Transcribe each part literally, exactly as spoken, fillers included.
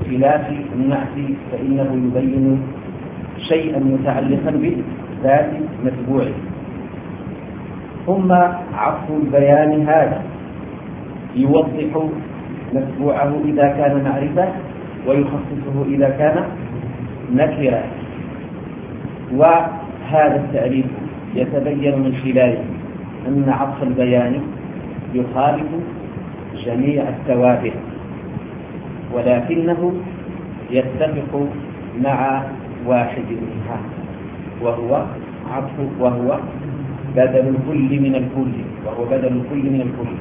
خلاف النعت فإنه يبين شيئا متعلقا بذات متبوعه. ثم عطف البيان هذا يوضح متبوعه إذا كان معرفة ويخصصه إذا كان نكرة. وهذا التعريف يتبين من خلاله أن عطف البيان يخالف جميع التوابع، ولكنه يتفق مع واحد منها وهو عطف وهو بدل الكل من الكل وهو بدل الكل من الكل.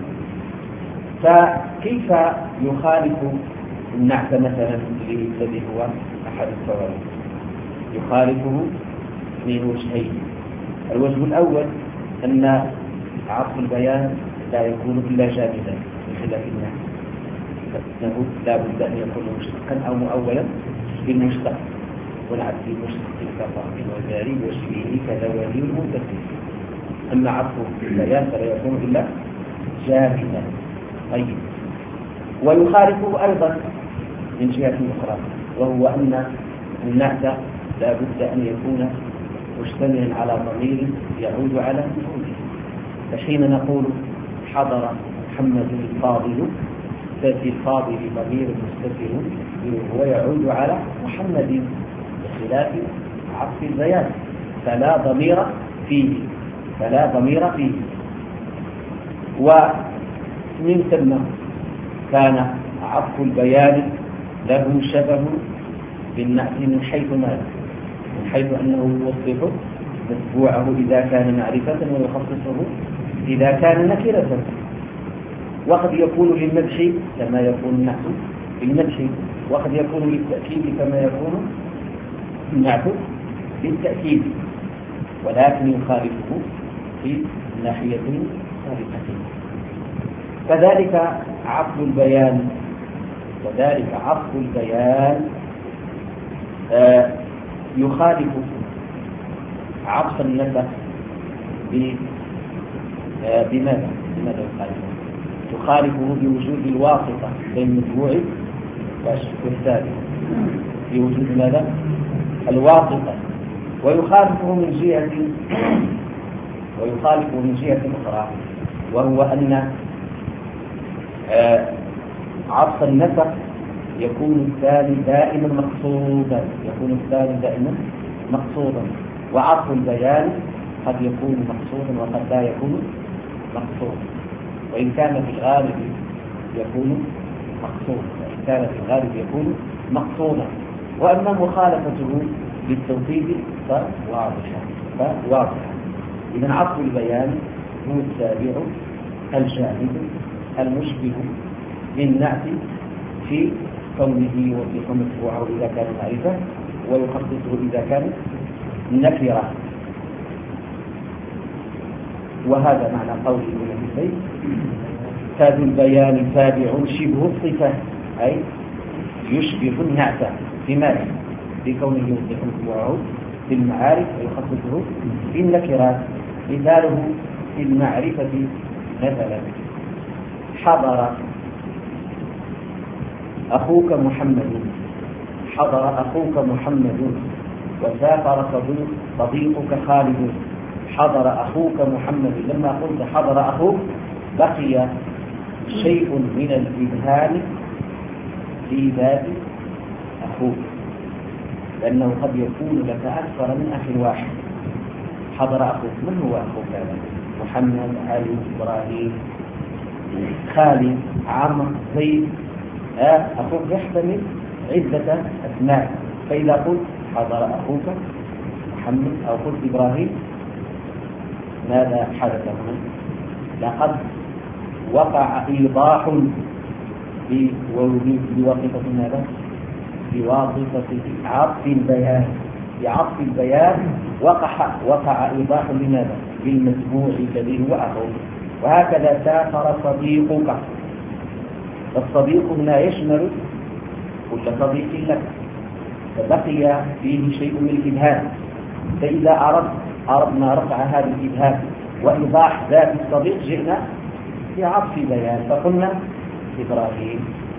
فكيف يخالف النعت مثلا الذي هو أحد التوابع؟ يخالفه من وجهين. الوجه الأول أن عطف البيان لا يكون إلا جامدا بخلاف النعت، فإنه لا بد أن يكون مشتقا أو مؤولا بالمشتق، ونعت بالمشتق كالرافع والجاري وشبهه كذوالي المنتفي. أما عطف البيان فلا يكون إلا جامدا. طيب، ويخالفه أيضا من جهة أخرى، وهو أن النعت لا بد أن يكون مشتملا على ضمير يعود على مفعوله. فحين نقول حضر محمد الفاضل ففي الفاضل ضمير مستتر وهو يعود على محمد، بخلاف عطف البيان فلا ضمير فيه فلا ضمير فيه ومن ثم كان عطف البيان له شبه بالنعت من حيث ماذا؟ من حيث أنه يوضح متبوعه إذا كان معرفة ويخصصه إذا كان نكرة. وقد يكون للمدح كما يكون النعت للمدح، وقد يكون للتأكيد كما يكون النعت للتأكيد، ولكن يخالفه في ناحية سابقة. كذلك عطف البيان وذلك عطف البيان آه يخالف عطف النسخ آه بماذا؟ بماذا يخالفه؟ يخالفه بوجود الواسطة بين المتبوع والثابت، بوجود ماذا؟ الواسطة. ويخالفه من جهة ويخالفه من جهة أخرى، وهو أن آه عطف النسخ يكون الثاني دائما مقصودا يكون الثاني دائما مقصودا وعطف البيان قد يكون مقصودا وقد لا يكون مقصودا، وإن كان في الغالب يكون مقصودا وإن كان في الغالب يكون مقصودا. وأما مخالفته للتوحيد فواضحة فواضحة. إذن عطف البيان هو التابع الجامد المشبه للنعت في كونه يوضح متبوعه إذا كان معرفة ويخصصه إذا كان نكرة. وهذا معنى قوله ابن البيت تاب البيان تابع شبه الصفة، أي يشبه النعت بماذا؟ بكونه يوضح متبوعه في المعارف ويخصصه في النكرات. مثاله في المعرفة مثلا حضر أخوك محمد حضر أخوك محمد وسافر صديقك خالد. حضر أخوك محمد، لما قلت حضر أخوك بقي شيء من الإبهام في ذات أخوك، لأنه قد يكون لك أكثر من أخ واحد. حضر أخوك، من هو أخوك هذا؟ محمد، علي، إبراهيم، خالد، عمرو، زيد. آه أخوك يحتمل عدة أسماء، فإذا قلت حضر أخوك محمد أو قلت إبراهيم ماذا حدث هنا؟ لقد وقع إيضاح بواسطة ماذا؟ بواسطة عطف البيان. بعطف البيان وقع وقع إيضاح لماذا؟ بالمتبوع الذي هو أخوك. وهكذا سافر صديقك، الصديق هنا يشمل كل صديق لك، فبقي فيه شيء من الإبهام. فإذا أردت أردنا رفع هذا الإبهام وإيضاح ذات الصديق جئنا بعطف بيان، فقلنا إبراهيم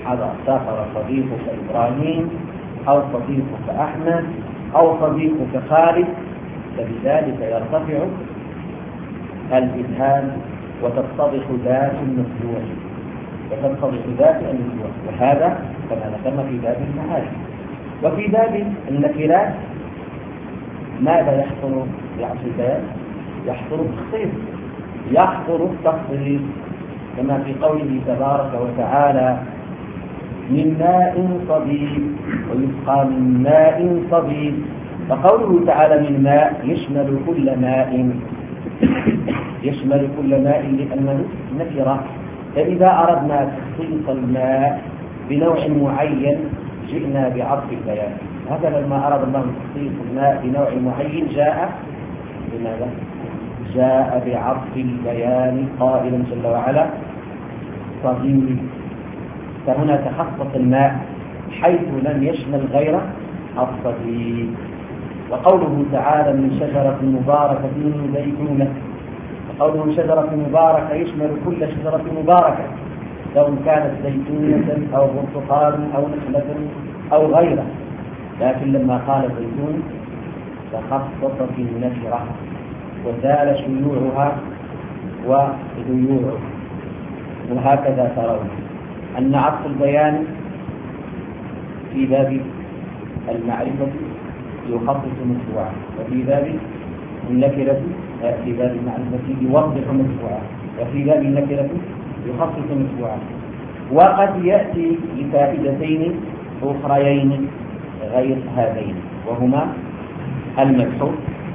حضر سافر صديقك إبراهيم أو صديقك أحمد أو صديقك خالد، فبذلك يرتفع الإبهام وتتضح ذات المتبوع وتتضح ذات المتبوع، وهذا كما ذكرنا في باب المعارف. وفي باب النكرات ماذا يحصل بعصر البيان؟ يحصل التخصيص، يحصل التخصيص كما في قوله تبارك وتعالى من ماء صديد ويسقى من ماء صديد. فقوله تعالى من ماء يشمل كل ماء يشمل كل ماء لأنه نكرة. فإذا أردنا تخصيص الماء بنوع معين جئنا بعطف البيان. هذا لما أراد الله تخصيص الماء بنوع معين جاء بماذا؟ جاء بعطف البيان قائلا جل وعلا صديد. فهنا تخصص الماء حيث لم يشمل غير الصديد. وقوله تعالى من شجرة مباركة زيتونة، وقوله شجرة مباركة يشمل كل شجرة مباركة سواء كانت زيتونة أو برتقال أو نخلة أو غيره، لكن لما قال زيتون تخصص في النكرة وزال شيوعها وذيوعها. وهكذا ترون أن عطف البيان في باب المعرفة يخصص مشروعا، وفي باب النكرة في باب المعرفة يوضح مشروعا، وفي باب النكرة يخصص مشروعا. وقد يأتي لفائدتين أخريين غير هذين، وهما المدح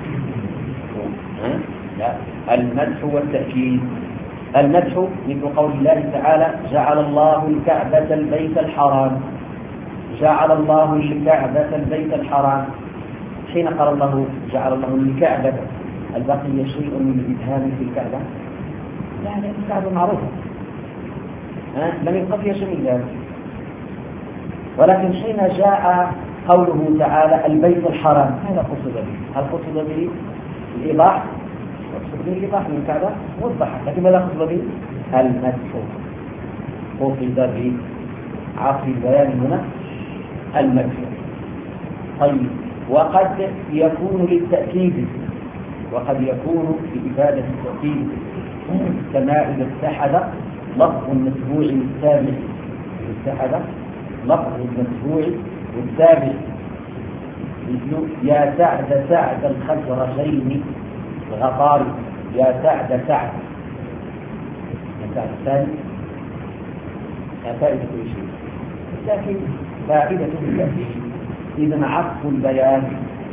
لا المدح والتأكيد. المدح مثل قول الله تعالى جعل الله الكعبة البيت الحرام، جعل الله الكعبة البيت الحرام. حين قال الله جعل الله الكعبة هل بقي شيء من الإبهام في الكعبة؟ لا، لأن الكعبة معروفة لم يبقى فيها شيء من ذلك. ولكن حين جاء قوله تعالى البيت الحرام هذا قصد به. هل قصد به الإيضاح؟ قصد به الإيضاح من الكعبة وضحت، لكن ماذا قصد به؟ المدح. قصد به عطف البيان هنا المدح. طيب، وقد يكون للتأكيد، وقد يكون لإفادة التأكيد كما إذا اتحد لفظ المتبوع والتابع، اتحد لفظ المتبوع والتابع مثل يا سعد سعد الخزرجين الغطاري، يا سعد سعد يا سعد الثاني فائدة كل شيء، لكن فائدة التأكيد. إذن عطف البيان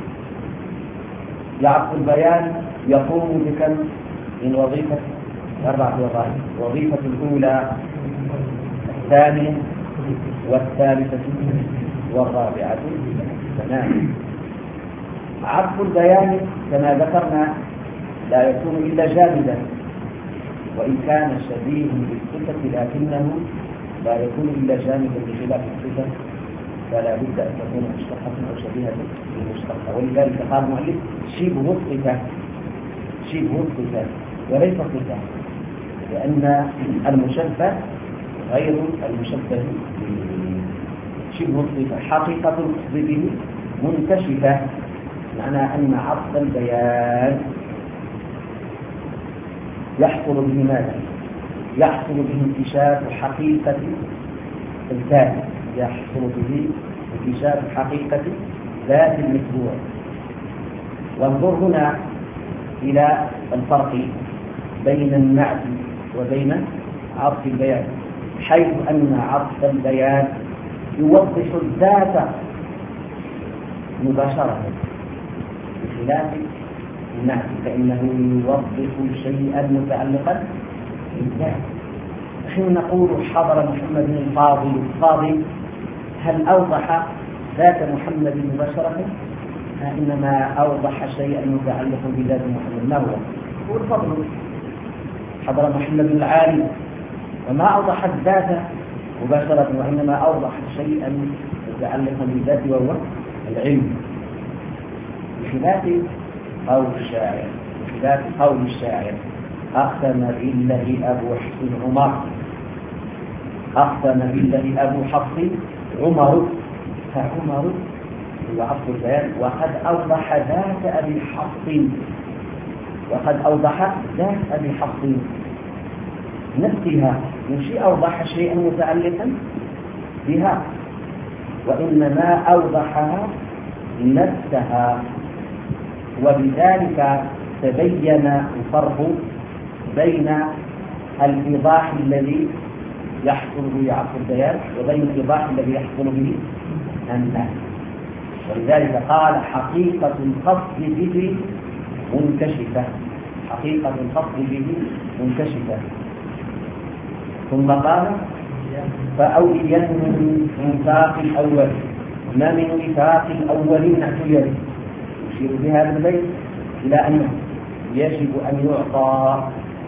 عطف البيان يقوم بكم من وظيفة؟ أربعة وظائف. الوظيفة الأولى الثانية والثالثة والرابعة تمام. عطف البيان كما ذكرنا لا يكون إلا جامدا، وإن كان شبيه بالصفة لكنه لا يكون إلا جامدا بخلاف الصفة، فلا بد أن تكون مشتقة أو شبيهة بالمشتقة. ولذلك قال المؤلف شبه الصفة، شبه الصفة وليس صفة، لأن المشبه غير المشبه به. شبه الصفة حقيقة القصد به منكشفة، معنى أن عطف البيان يحصل به ماذا؟ يحصل به انكشاف حقيقة الذات، يحصل به انكشاف حقيقة ذات المتبوع. وانظر هنا إلى الفرق بين النعت وبين عطف البيان، حيث أن عطف البيان يوضح الذات مباشرة بخلاف النعت فإنه يوضح شيئا متعلقا بالذات. حين نقول حضر محمد الفاضل الفاضل، هل أوضح ذات محمد مباشرة؟ إنما أوضح شيئا متعلقا بذات محمد. ما هو؟ هو الفضل. حضر محمد العالي، وما أوضح الذات مباشرة، وإنما أوضح شيئا متعلقا بالذات وهو العلم، بخلاف قول الشاعر بخلاف قول الشاعر أقسم بالله أبو حسن عمر أقسم بالله أبو حفص عمر، فعمر هو عطف البيان. وقد أوضح ذات أبي حفص، وقد أوضح ذات أبي حفص نفسها، مش أوضح شيئا متعلقا بها، وإنما أوضحها نفسها. وبذلك تبين الفرق بين الإيضاح الذي يحصل به عطف البيان وبين الإيضاح الذي يحصل به النهي. ولذلك قال حقيقة القصد به منكشفة، حقيقة القصد به منكشفة. ثم قال فأولينه من وفاق الأول، ما من وفاق الأول نعتبر. يشير بهذا البيت إلى أنه يجب أن يعطى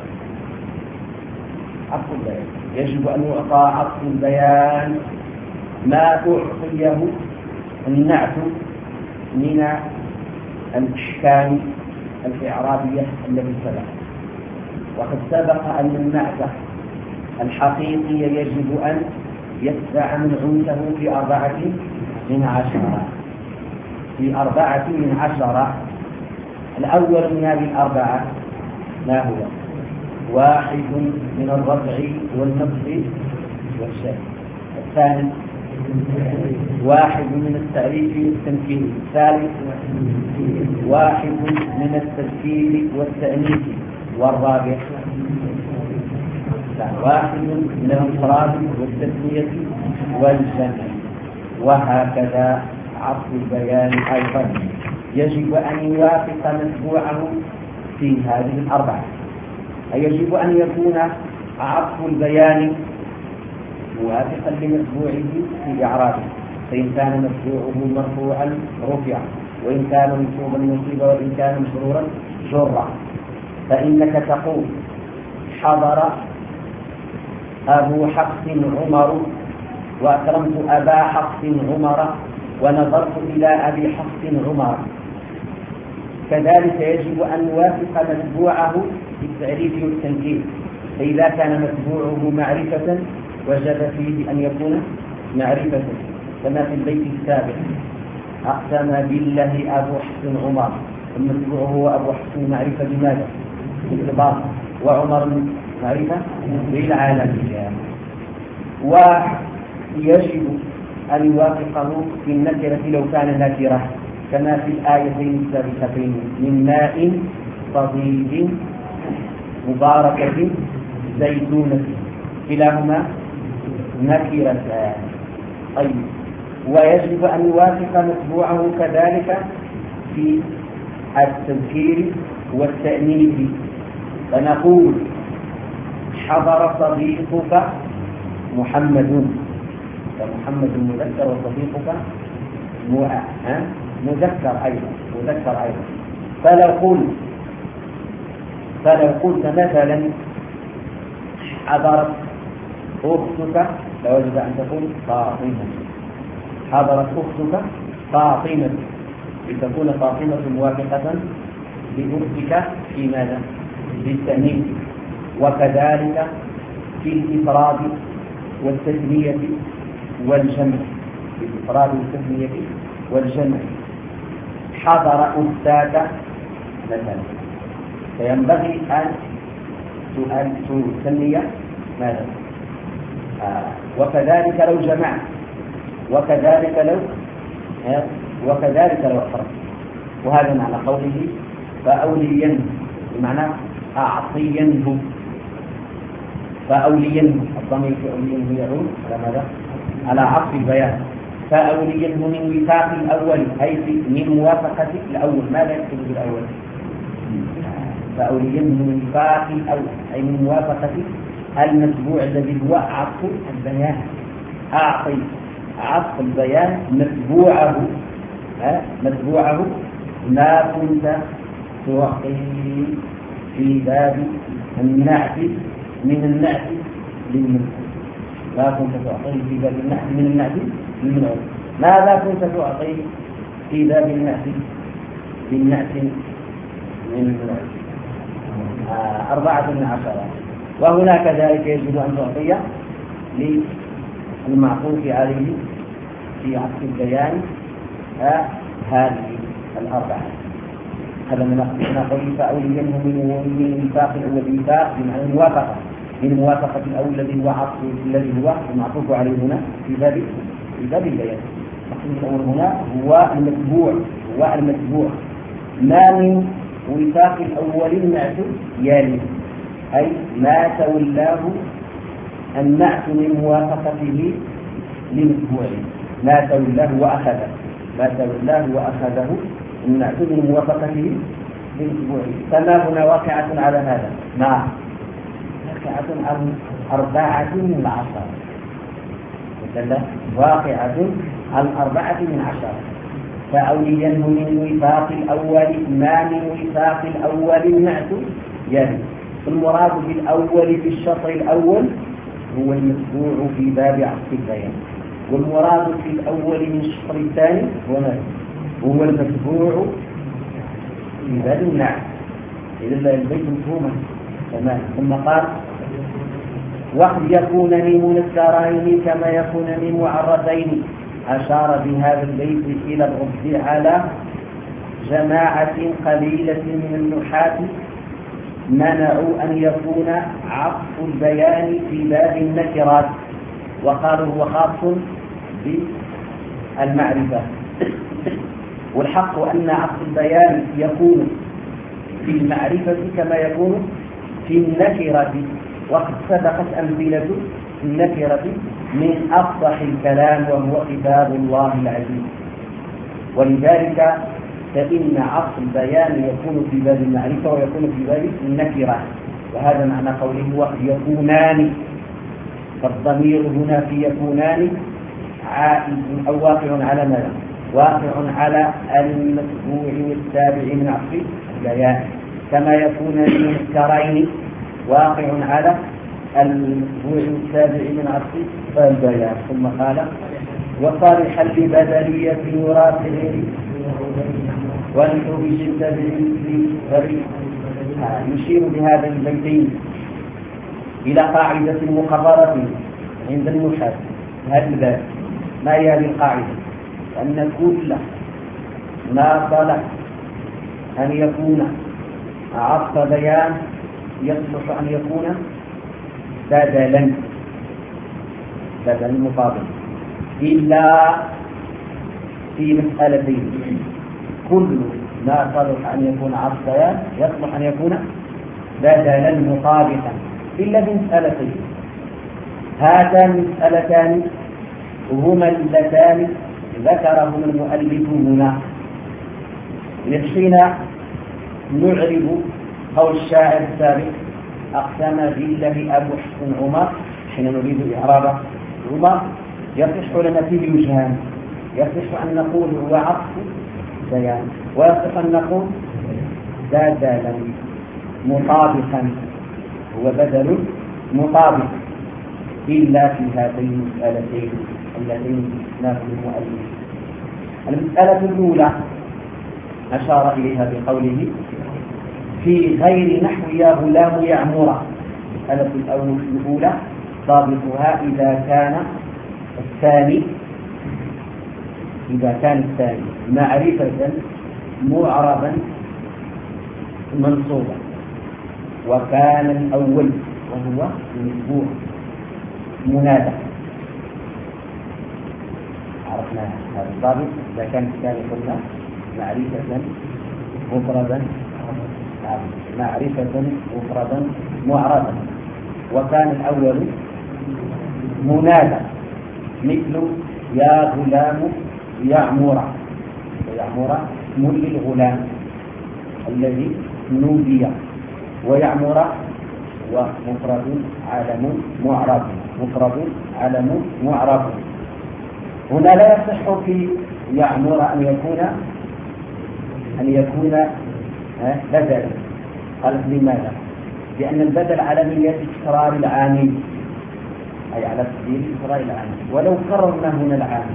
عطف البيان، يجب أن يعطى عطف البيان ما أعطيه النعت من الأحكام الإعرابية التي سبق. وقد سبق أن النعت الحقيقي يجب أن يتبع منعوته في أربعة من عشرة، في أربعة من عشرة. الأول من هذه الأربعة ما هو؟ واحد من الرفع والنصب والشد. الثاني واحد من التعريف والتمكين. الثالث واحد من التذكير والتأنيث. والرابع واحد من الإفراد والتسمية والجمع. وهكذا عطف البيان أيضا يجب أن يوافق متبوعه في هذه الأربعة، أي يجب أن يكون عطف البيان موافقا لمتبوعه في إعرابه، فإن كان متبوعه مرفوعا رفع، وإن كان منصوبا نصب، وإن كان مجرورا جر. فإنك تقول حضر أبو حفص عمر، وأكرمت أبا حفص عمر، ونظرت إلى أبي حفص عمر. كذلك يجب أن نوافق متبوعه في التعريف والتنكير، فإذا كان متبوعه معرفة وجب فيه أن يكون معرفة، كما في البيت السابق أقسم بالله أبو حفص عمر، المتبوع هو أبو حفص معرفة بماذا؟ بالإضافة، وعمر معرفة بالعالمية. ويجب أن يوافقه في النكرة لو كان نكرة، كما في الآيتين السابقتين من ماء صديد مباركة زيتونة، كلاهما نكرتان. طيب، ويجب أن يوافق متبوعه كذلك في التذكير والتأنيث، فنقول حضر صديقك محمد، فمحمد مذكر وصديقك مذكر أيضا مذكر أيضا. فلو قلت فلو قلت مثلا حضرت أختك لوجب أن تقول فاطمة، حضرت أختك فاطمة، لتكون فاطمة موافقة لأختك في ماذا؟ بالتأنيث. وكذلك في الإفراد والتثنية والجمع، في الإفراد والتثنية والجمع. حضر أستاذ مثلا، فينبغي أن تسمي ماذا؟ آه. وكذلك لو جمعت، وكذلك لو آه. وكذلك لو أفرد. وهذا معنى قوله فأولينه، بمعنى أعطينه، فأولينه. الضمير في أولينه يعود على ماذا؟ على عطف البيان. فأولينه من وفاق الأول، أي من موافقة الأول. ماذا يقصد بالأول؟ فأولينه من وفاق الأول، أي من موافقة المتبوع الذي هو عطف البيان. أعطي عطف البيان متبوعه ها متبوعه ما كنت تعطيه في باب النعت من النعت للمنعوت، ما كنت تعطيه في باب النعت من النعت للمنعوت. ماذا كنت تعطيه في باب النعت للنعت من المنعوت؟ آه أربعة من عشرة. وهنا كذلك يجب أن تعطيه للمعطوف عليه في عطف البيان هذه الأربعة. هذا من قوله فأولينه من ميثاق والميثاق بمعنى الموافقة، من موافقة الأول الذي هو عطف الذي هو المعطوف عليه هنا في باب في باب البيان. المقصود الأول هنا هو المتبوع، هو المتبوع ما من ميثاق الأول النعت يالي، أي ما تولاه النعت من موافقته لمتبوعه، ما تولاه وأخذه، ما تولاه وأخذه النعت من موافقته لمتبوعه. فما هنا واقعة على هذا؟ ما واقعة على أربعة من عشرة، واقعة على أربعة من عشرة. فأولينه من ميثاق الأول ما من ميثاق الأول النعت يعني المراد بالأول في الشطر الأول هو المتبوع في باب عطف البيان، والمراد في الأول من الشطر الثاني هو المتبوع في باب النعت. إذا البيت مفهوما تمام. ثم قال وقد يكون من منكرين كما يكون من معرضين. أشار بهذا البيت إلى الرد على جماعة قليلة من النحاة منعوا أن يكون عطف البيان في باب النكرات، وقالوا هو خاص بالمعرفة. والحق أن عطف البيان يكون في المعرفة كما يكون في النكرة، وقد سبقت أمثلة النكرة من أفصح الكلام وهو كتاب الله العزيز. ولذلك فإن عطف البيان يكون في باب المعرفة ويكون في باب النكرة، وهذا معنى قوله وقد يكونان. فالضمير هنا في يكونان عائد أو واقع على ماذا؟ واقع على المتبوع والتابع من عطف البيان، كما يكون المنكرين واقع على المتبوع والتابع من عطف البيان. ثم قال وصالحا لبدلية مرافع ونحو بشدة بالفريق. يشير بهذا البيتين إلى قاعدة مقررة عند النحاة هذا الباب. ما هي هذه القاعدة؟ أن كل ما صلح أن يكون عطف بيان يصلح أن يكون بدلا بدلا مقابل، إلا في مسألتين. كل ما صلح أن يكون عطف بيان يصلح أن يكون بدلا مطابقا إلا بمسألتين. هاتان المسألتان هما اللتان ذكرهما المؤلف هنا. يكفينا نعرب قول الشاعر السابق أقسم بالله أبو حسن عمر حين نريد إعراب عمر يصح لنا فيه وجهان. يصح أن نقول هو عطف بيان، ويصح أن نقول بدلا مطابقا، هو بدل مطابق، إلا في هذين المسألتين اللتين ناخذ المؤلف. المسألة الأولى أشار إليها بقوله في غير نحو يا غلام يعمر. المسألة الأولى ضابطها إذا كان الثاني إذا كان الثاني معرفة معربا منصوبا، وكان الأول وهو المتبوع منادى. عرفنا هذا الضابط. إذا كان الثاني قلنا معرفة مفردا معرفة مفردا معربا، وكان الأول منادى مثل يا غلام يعمر. ويعمر اسم للغلام الذي نودي، ويعمر ومفرد علم معرب مفرد علم معرب. هنا لا يصح في يعمر أن يكون أن يكون بدلا. قال لماذا؟ لأن البدل على نية تكرار العامل، أي على سبيل تكرار العامل. ولو كررنا هنا العامل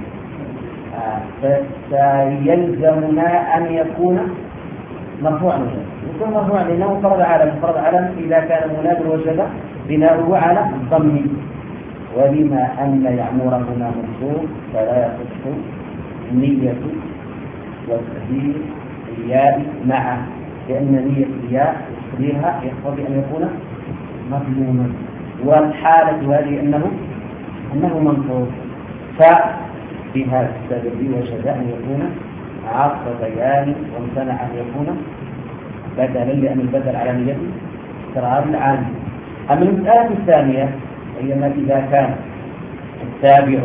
فسيلزمنا أن يكون مرفوعا. يكون مرفوعا لأنه فرض علم. فرض علم إذا كان مناد وجب بناؤه على الضم، وبما أن يعمر هنا منصوب فلا يصح نية وتقدير الياء معه، لأن نية الياء تقديرها يقتضي أن يكون مضموما، والحالة هذه أنه أنه منصوب. ففي هذا السبب وجب أن يكون عطف بيان، وامتنع أن يكون بدلا، لأن البدل على نية إقرار العامل. أما المسألة الثانية هي ما إذا كان التابع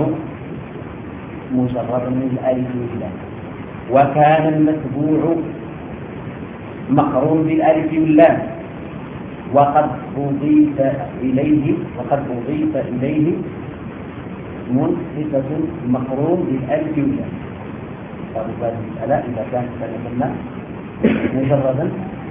مجرد من الألف واللام، وكان المتبوع مقرون بالألف واللام، وقد أضيف إليه وقد أضيف إليه منصفة مقرون بالألف واللام. فهذه المسألة إذا كانت كلمة مجردا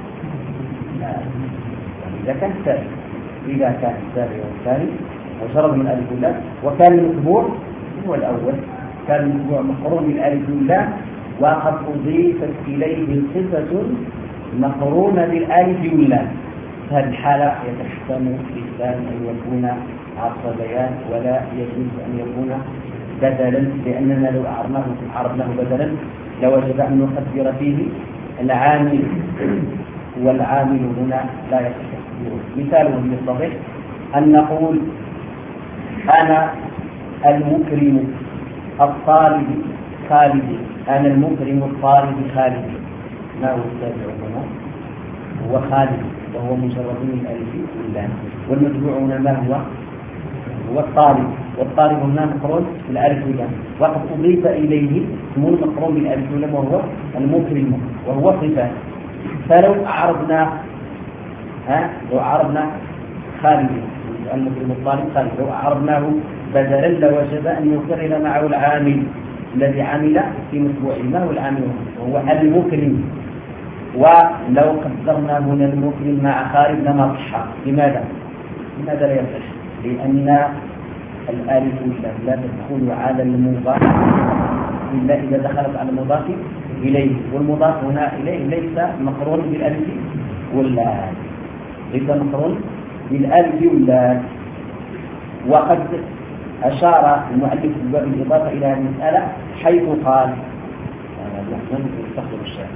إذا كان الثاني إذا كان الثاني والثاني مجرد من الألف واللام، وكان المتبوع هو الأول، كان المتبوع مقرون بالألف واللام وقد أضيفت إليه صفة مقرونة بالألف واللام. هذه الحالة يتحتم الإسلام أن يكون عطف بيان ولا يجوز أن يكون بدلا، لأننا لو أعرناه عرضناه بدلا لوجب أن نقدر فيه العامل، والعامل هنا لا يصح. مثاله بالصحيح أن نقول أنا المكرم الطالب خالد، أنا المكرم الطالب خالد. ما هو التابع هنا؟ هو خالد، وهو مجرد من الألف واللام، والمتبوع هنا ما هو؟ هو الطالب، والطالب هنا مقرون بالألف واللام، وقد أضيف إليه اسم مقرون بالألف واللام وهو المكرم، وهو صفة. فلو أعرضنا ها لو أعرضنا خالد المكرم الطالب خالد، لو أعرضناه بدلا لوجب أن يكرر معه العامل الذي عمل في متبوعه. ما هو العامل؟ هو المكرم. ولو قدرنا هنا المكرم مع خالد لما صح. لماذا؟ لماذا لا يصح؟ لأن الألف لا تدخل على المضاف إلا إذا دخلت على المضاف إليه، والمضاف هنا إليه ليس مقرون بالألف واللام، ليس مقرون بالألف واللام. وقد أشار المؤلف في باب الإضافة إلى هذه المسألة حيث قال من يستخدم الشارع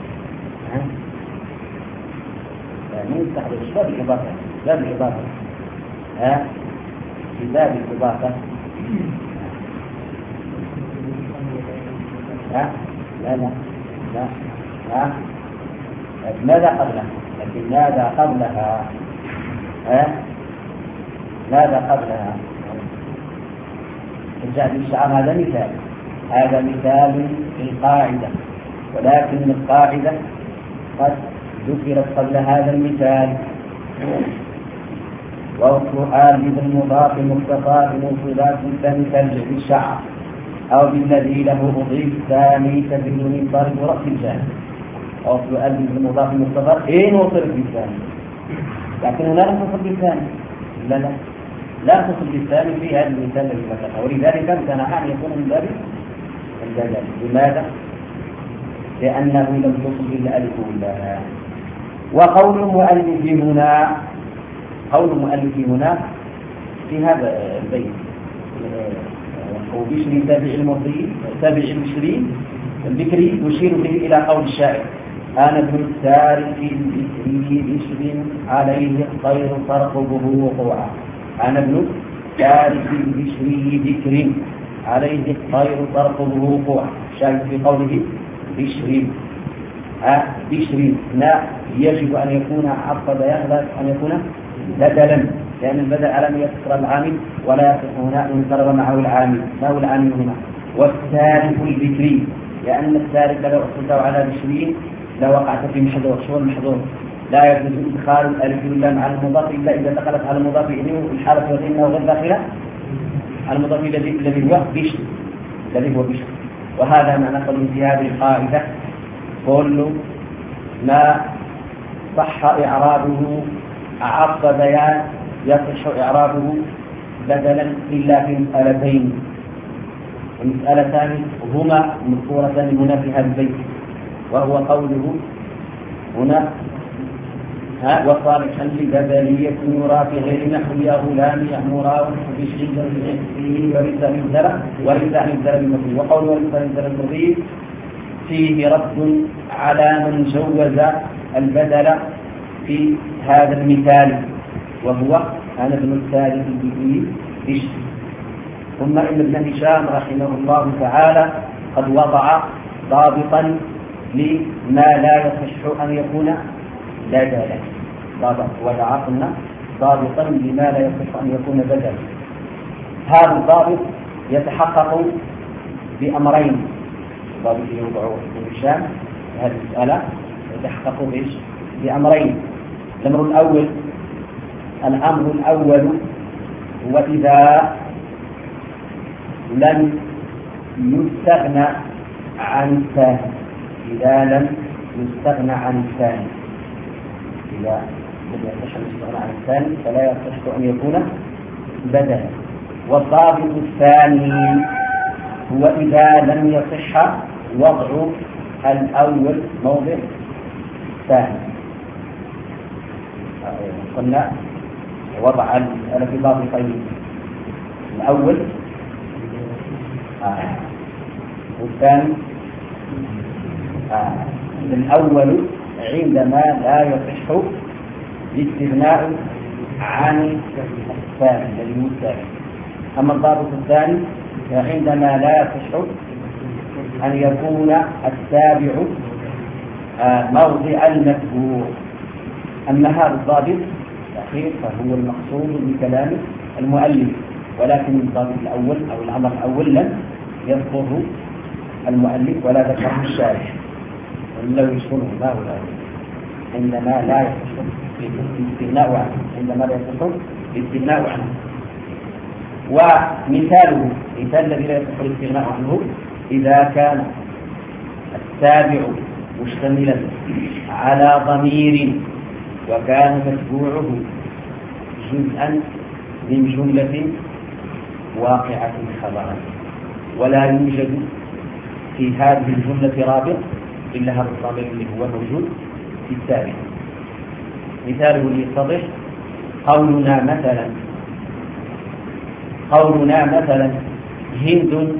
من يستخدم باب الإضافة باب الإضافة ها في باب الإضافة ها لا لا لا ها ماذا قبلها؟ لكن ماذا قبلها؟ ها ماذا قبلها؟ الجعل الشعر هذا مثال، هذا مثال في القاعدة، ولكن القاعدة قد ذكرت قبل هذا المثال. وأصلها بالمضاف مختصات موصولات كمثل الشعر أو بالذي له أضيف ثاني كبدون من ضرب رأس الجانب. أصل ألف بالمضاف المختصات إن وصلت بالثاني، لكن هنا لا تصل بالثاني، لا لا لا تصل بالثاني في هذا المثال الذي ذكره، ولذلك امتنع أن يكون من باب الدلالة. لماذا؟ لأنه لم تصل إلا ألف ولا. وقول المؤلف هنا قول المؤلف هنا في هذا البيت وبشر تابع المرضي تابع البشري الذكري يشير به إلى قول الشاعر أنا ابن التارك الذكري بشر عليه الطير ترقبه وقوعا. أنا ابن التارك البشري ذكر عليه الطير ترقبه وقوعا. شاهد في قوله بشر بشر لا يجب أن يكون عقد يغلب أن يكون بدلا، لأن البدل على يكسر العامل ولا يصح هنا أن يضرب معه العامل. ما هو العامل هنا؟ والتارك الذكري، لأن التارك لو أخذته على بشرين لوقعت في محظور. شو المحظور؟ لا يجوز إدخال الألف واللام على المضاف إلا إذا دخلت على المضاف إليه الحالة وإنه غير داخلة على المضاف الذي الذي هو بشر الذي هو بشر. وهذا معنى قول في هذه القاعدة كل ما صح إعرابه عطف بيان يصح إعرابه بدلا إلا في مسألتين. المسألتان هما مذكورتان هنا في هذا البيت، وهو قوله هنا ها وصالحا لبدلية يرى في غير نحو يا غلام يأمرا بشيء ورث من ذرة ورث عن الذرة المضي. وقول ورث عن الذرة المضي فيه رد على من جوز البدل في هذا المثال، وهو أنا ابن الثالث به بشر. ثم إن ابن هشام رحمه الله تعالى قد وضع ضابطا لما لا يصح أن يكون بدلا. ضابط وضع قلنا ضابطا لما لا يصح أن يكون بدلا. هذا الضابط يتحقق بأمرين. ضابط يوضع ابن هشام هذه المسألة يتحقق بإيش؟ بأمرين. الأمر الأول الأمر الأول هو إذا لم يستغنى عن الثاني. إذا لم يستغنى عن الثاني إذا لم يصح أن يستغنى عن الثاني فلا يصح أن يكون بدلا. والضابط الثاني هو إذا لم يصح وضع الأول موضع الثاني. قلنا وضع المسألة في ضابطين. الأول آه. والثاني آه. الأول عندما لا يصح الاستغناء عن الثاني الذي هو الثاني. أما الضابط الثاني فعندما لا يصح أن يكون التابع آه موضع المتبوع. أما هذا الضابط الأخير فهو المقصود بكلام المؤلف، ولكن الضابط الأول أو الأمر الأول لم يذكره المؤلف ولا ذكره الشارح، ولو يشكره ما هو الأول عندما لا يصح الاستغناء عنه عندما لا يصح الاستغناء عنه. ومثاله مثال الذي لا يصح الاستغناء عنه إذا كان التابع مشتملا على ضمير وكان متبوعه جزءا من جملة واقعة خبرا، ولا يوجد في هذه الجملة رابط إلا هذا الضمير اللي هو موجود في التابع. مثاله ليتضح قولنا مثلا قولنا مثلا هند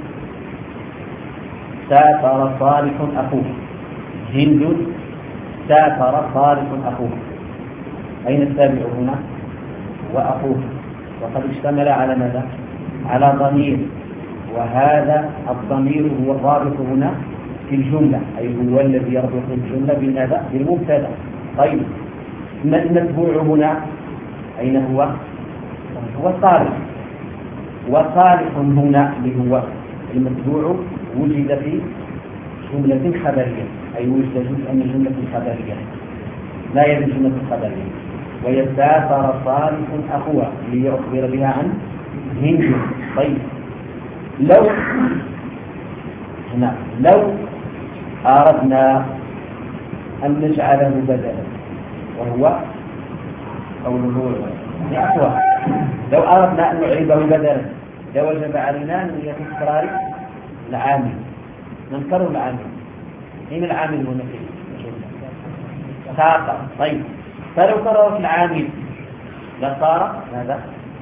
سافر صالح أخوه. هند سافر صالح أخوه. أين التابع هنا؟ وأخوه، وقد اشتمل على ماذا؟ على ضمير، وهذا الضمير هو الرابط هنا في الجملة، أي هو الذي يربط الجملة بماذا؟ بالمبتدأ. طيب المتبوع هنا أين هو؟ هو صالح. وصالح هنا اللي هو المتبوع وجد في جملة خبرية، أي وجد جزءا من جملة خبرية لا يجوز جملة خبرية. ويسافر صالح أخوه ليخبر بها عن هند. طيب لو هنا لو أردنا أن نجعله بدلا وهو قوله أخوه، لو أردنا أن نعيبه بدلا لوجب علينا أن يتكرار العامل، ننكر العامل. أين العامل هنا في سافر؟ طيب فلو كررت العامل لصار ماذا؟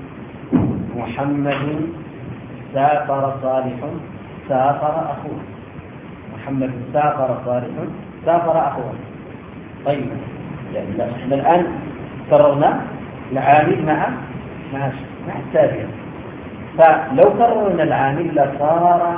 محمد سافر صالح سافر أخوه. محمد سافر صالح سافر أخوه. طيب يعني احنا الآن كررنا العامل مع مع مع التابع، فلو كررنا العامل لصار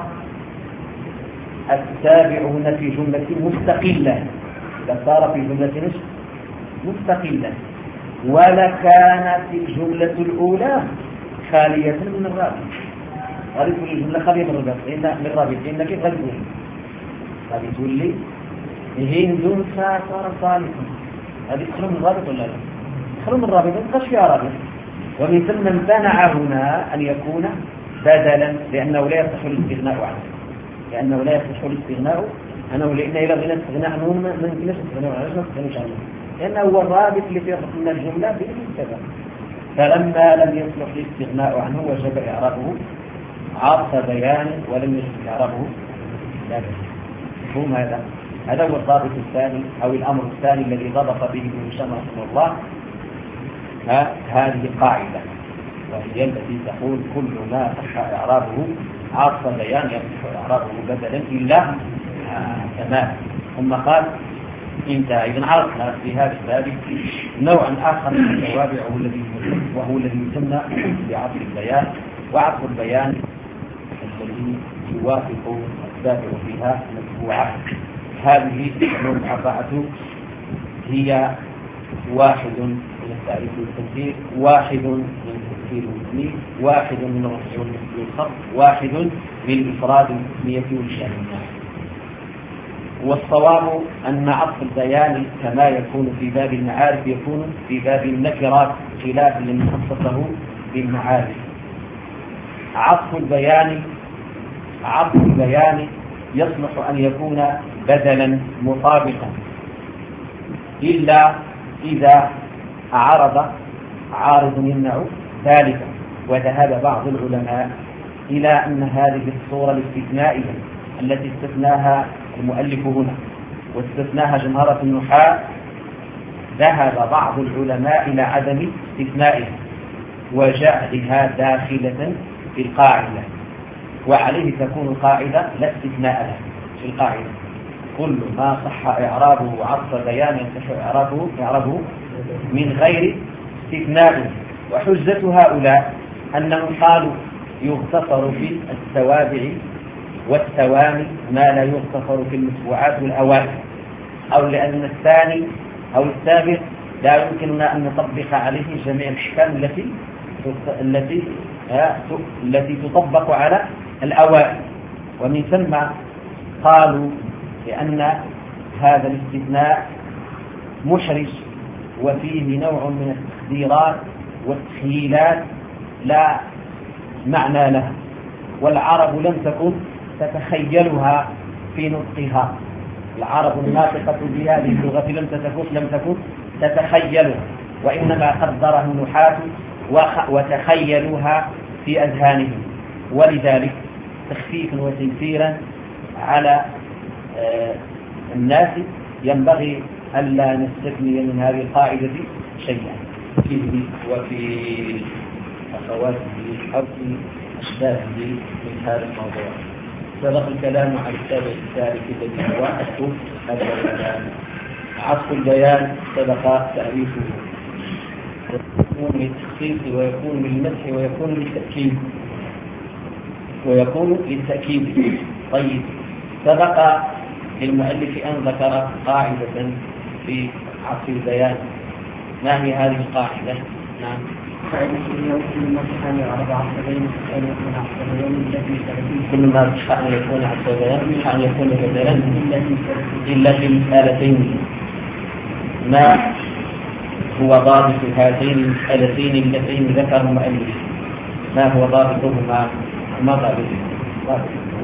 التابع هنا في جملة مستقلة، لصار في جملة مستقلة، ولكانت الجملة الأولى خالية من الرابط. غادي تقول الجملة خالية من الرابط من الرابط لأن كيف غادي تقول؟ غادي تقول لي هند سافر صالح، هذه تخرج من الرابط ولا لا؟ تخرج من الرابط، ما تبقاش فيها رابط. ومن ثم امتنع هنا أن يكون بدلا لأنه لا يصح الاستغناء عنه، لأنه لا يصح الاستغناء عنه، لأن إذا غنى الاستغناء عنه ما يمكنش الاستغناء عنه، ما نستغنيش عنه لأنه هو الرابط اللي فيه من الجملة بالمبتدأ. فلما لم يصلح الاستغناء عنه وجب إعرابه عطف بيان، ولم يصلح إعرابه لا بد. مفهوم هذا؟ هذا هو الضابط الثاني أو الأمر الثاني الذي ضبط به ابن هشام رحمه الله هذه القاعدة، وهي التي تقول كل ما صح إعرابه عطف بيان يصح إعرابه بدلا إلا تمام. ثم قال انتهى. إذن عرفنا في هذا الباب نوعا آخر من التوابع وهو الذي يسمى بعطف البيان، وعطف البيان الذي يوافق التابع فيها متبوعة. هذه الأربعة هي واحد من التعريف والتنكير، واحد من التفسير والتسمية، واحد من الرفع والنصب والخفض، واحد من الإفراد والتسمية والشأنية. والصواب أن عطف البيان كما يكون في باب المعارف يكون في باب النكرات خلاف لمن خصصه بالمعارف. عطف البيان عطف البيان يصلح أن يكون بدلا مطابقا إلا إذا عرض عارض يمنع ذلك. وذهب بعض العلماء إلى أن هذه الصورة الاستثنائية التي استثناها المؤلف هنا واستثناها جمهرة النحاة، ذهب بعض العلماء إلى عدم استثنائها وجعلها داخلة في القاعدة، وعليه تكون القاعدة لا استثناء لها في القاعدة. كل ما صح إعرابه وعطف بيان يصح إعرابه إعرابه من غير استثناء. وحجة هؤلاء أنهم قالوا يغتفر في التوابع والتوامي ما لا يغتفر في المتبوعات والأوامر، أو لأن الثاني أو السابق لا يمكننا أن نطبق عليه جميع الأحكام التي التي التي تطبق على الأوامر. ومن ثم قالوا لأن هذا الاستثناء محرج وفيه نوع من التخديرات والتخييلات لا معنى لها، والعرب لم تكن تتخيلها في نطقها. العرب الناطقة بهذه اللغة لم تكن لم تكن تتخيلها، وإنما قدرها النحاة وتخيلوها في أذهانهم. ولذلك تخفيفا وتيسيرا على الناس ينبغي ألا نستثني من هذه القاعدة شيئا فيه وفي أخواته أو في أشباهه من هذا الموضوع. سبق الكلام عن التابع الثالث الذي هو عطف البيان. عطف البيان سبق تعريفه، يكون للتخصيص ويكون للمدح ويكون للتأكيد ويكون للتأكيد. طيب، سبق للمؤلف أن ذكر قاعدة في عطف البيان. ما هي هذه القاعدة؟ نعم. كل ما صح أن يكون عطف البيان صح أن يكون بدلا إلا في مسألتين. ما هو ضابط هاتين المسألتين اللتين ذكرهما المؤلف؟ ما هو ضابطهما؟ ما ضابطهما؟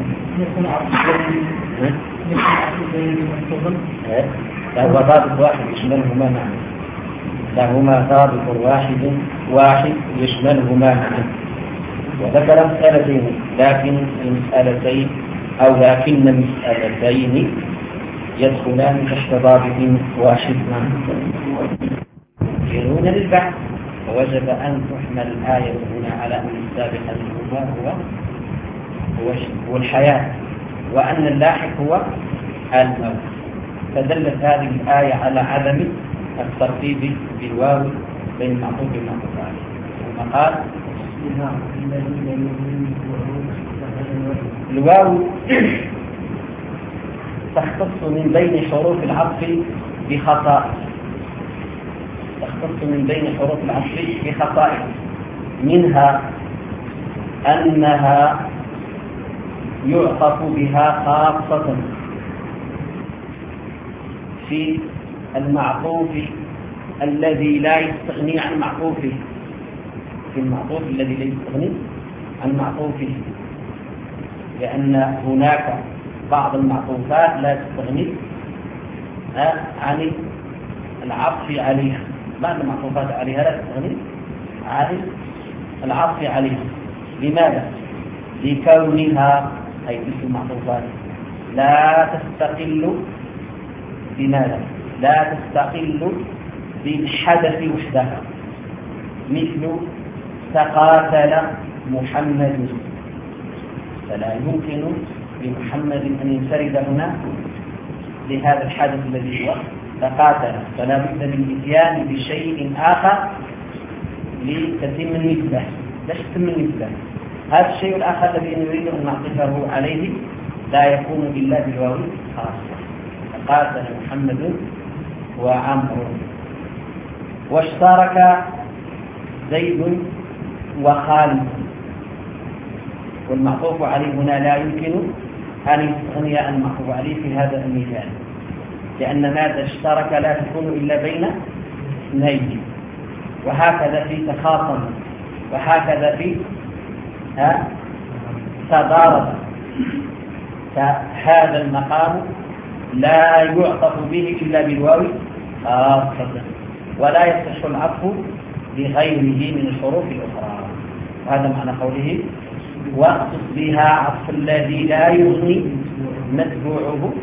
لا، هو ضابط واحد يشملهما معا. لهما ضابط واحد واحد يشملهما معا. وذكر مسألتين، لكن المسألتين أو لكن المسألتين يدخلان تحت ضابط واحد معا يرون للبحث. فوجب أن تحمل الآية هنا على أن السابق منهما هو هو الحياة، وأن اللاحق هو الموت. فدلت هذه الآية على عدم الترتيب بالواو بين المعطوف والمعطوف عليه. ثم قال الواو تختص من بين حروف العطف بخصائص تختص من بين حروف العطف بخصائص منها أنها يعطف بها خاصة في المعطوف الذي لا يستغني عن معطوفه في المعطوف الذي لا يستغني عن معطوفه، لأن هناك بعض المعطوفات لا تستغني عن العطف عليها. بعض المعطوفات عليها لا تستغني عن العطف عليها. لماذا؟ لكونها أي مثل المعطوفات لا تستقل بماذا؟ لا تستقل بالحدث وحدها، مثل تقاتل محمد، فلا يمكن لمحمد أن ينفرد هنا لهذا الحدث الذي هو تقاتل، فلا بد من الاتيان بشيء آخر لتتم النسبة. لا تتم النسبة. هذا الشيء الآخر الذي نريد أن نعطفه عليه لا يكون إلا بالواو خاصة. تقاتل محمد وعمرو، واشترك زيد وخالد، والمعطوف عليه هنا لا يمكن أن يستغني المعطوف عليه في هذا المثال، لأن ماذا اشترك لا تكون إلا بين اثنين، وهكذا في تخاصم، وهكذا في تضارب. فهذا المقام لا يعطف به إلا بالواو خاصة، ولا يصح العطف بغيره من الحروف الأخرى. هذا معنى قوله واقصد بها عطف الذي لا يغني متبوعه،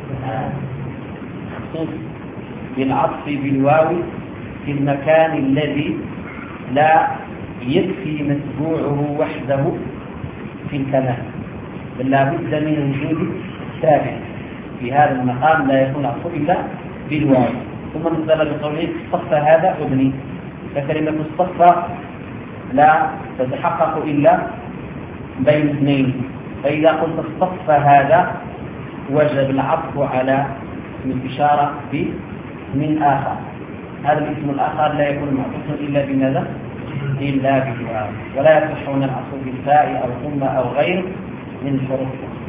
خصوص بالعطف بالواو في المكان الذي لا يكفي متبوعه وحده في الكلام، بل لا بد من وجود ثابت. في هذا المقام لا يكون عطف إلا بالواو. ثم مثل بقوله الصف هذا أبني، فكلمة الصف لا تتحقق إلا بين اثنين، فإذا قلت الصف هذا وجب العطف على الإشارة باسم آخر. هذا الاسم الآخر لا يكون معطوفا إلا بماذا؟ إلا بالواو، ولا يصحون العطف بالفاء أو ثم أو غير من الحروف.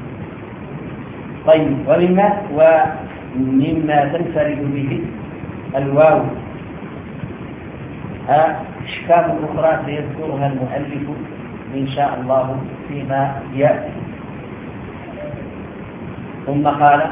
طيب، ومما ومما تنفرد به الواو أشكال أخرى سيذكرها المؤلف إن شاء الله فيما يأتي. ثم قال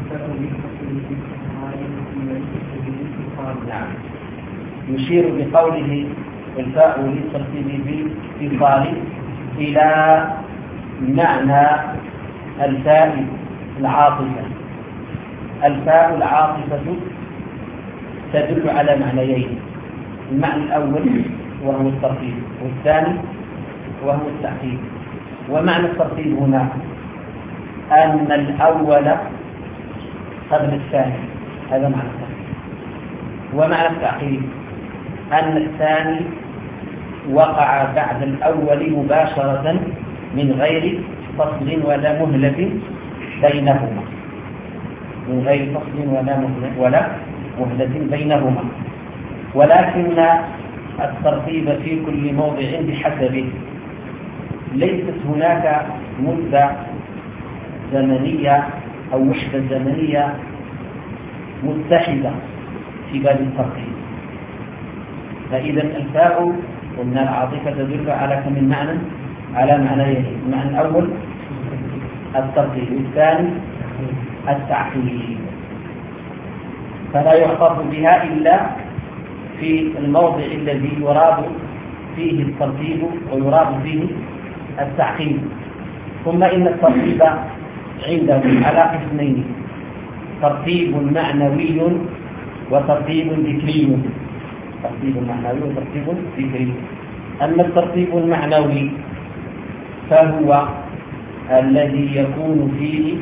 نعم، يشير بقوله الفاء للترتيب باتصال إلى معنى الفاء العاطفة. الفاء العاطفة تدل على معنيين: المعنى الأول وهو الترتيب، والثاني وهو التعقيب. ومعنى الترتيب هنا أن الأول قبل الثاني، هذا معنى الترتيب. ومعنى التعقيب أن الثاني وقع بعد الأول مباشرة من غير فصل ولا مهلة بينهما، من غير فصل ولا مهلة ولا مهلة بينهما. ولكن الترتيب في كل موضع بحسبه، ليست هناك مدة زمنية أو وحدة زمنية متحدة في باب الترتيب. فإذا الفاء قلنا العاطفة تدل على كم من معنى؟ على معنيين: المعنى الأول الترتيب، والثاني التعقيب. فلا يعطف بها إلا في الموضع الذي يراد فيه الترتيب ويراد فيه التعقيب. ثم إن الترتيب عندهم على قسمين: ترتيب معنوي وترتيب ذكري. ترتيب معنوي وترتيب ذكري. أما الترتيب المعنوي فهو الذي يكون فيه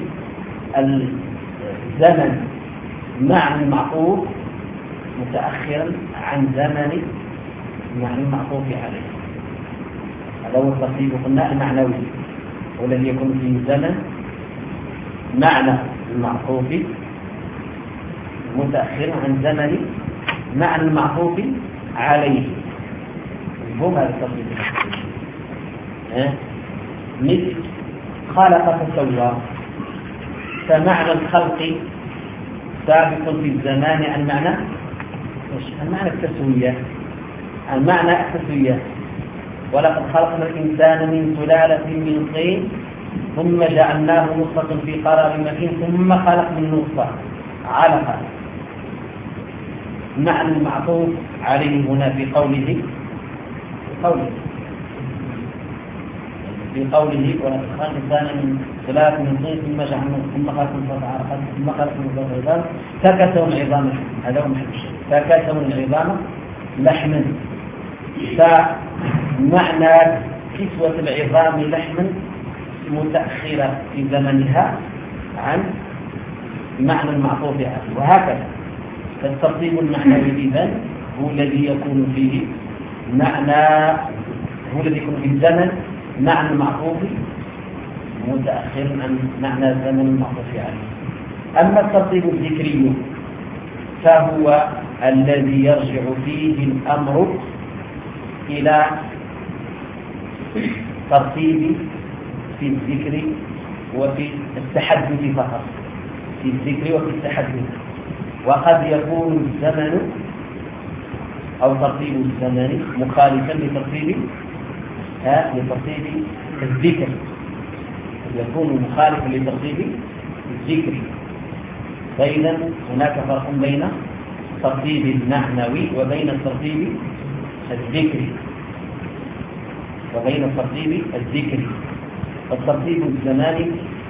الزمن مع المعطوف متأخرا عن زمن مع المعطوف عليه. هذا هو الترتيب قلنا المعنوي، والذي يكون فيه زمن معنى المعطوف متأخرا عن زمن مع المعطوف عليه. هم هذا الترتيب. أه؟ مثل خلق فسوى، فمعنى الخلق ثابت في الزمان عن معنى المعنى التسوية، المعنى التسوية. ولقد خلقنا الإنسان من سلالة من طين ثم جعلناه نطفة في قرار مكين ثم خلقنا النطفة علقة. معنى المعطوف عليه هنا في قوله في قوله في قوله ولقد خلقنا الإنسان من ثلاث من طين ثم جعلنا ثم خلقنا سبع عرقات ثم خلقنا سبع عظام فكسوا العظام لحما. هذا هو محل الشيء، فكسوا العظام لحما. فمعنى كسوة العظام لحما متأخرة في زمنها عن معنى المعطوف عليه، وهكذا. فالترتيب المعنوي إذن هو الذي يكون فيه معنى، هو الذي يكون في الزمن معنى المعطوف متأخر عن معنى الزمن المعطوف عليه. أما الترتيب الذكري فهو الذي يرجع فيه الأمر إلى ترتيب في الذكر وفي التحدث فقط، في الذكر وفي التحدث. وقد يكون الزمن أو ترتيب الزمن مخالفا لترتيب ها لترتيب الذكر، يكون مخالفا لترتيب الذكر. فإذا هناك فرق بين الترتيب المعنوي وبين الترتيب الذكري وبين الترتيب الذكري. الترتيب الزماني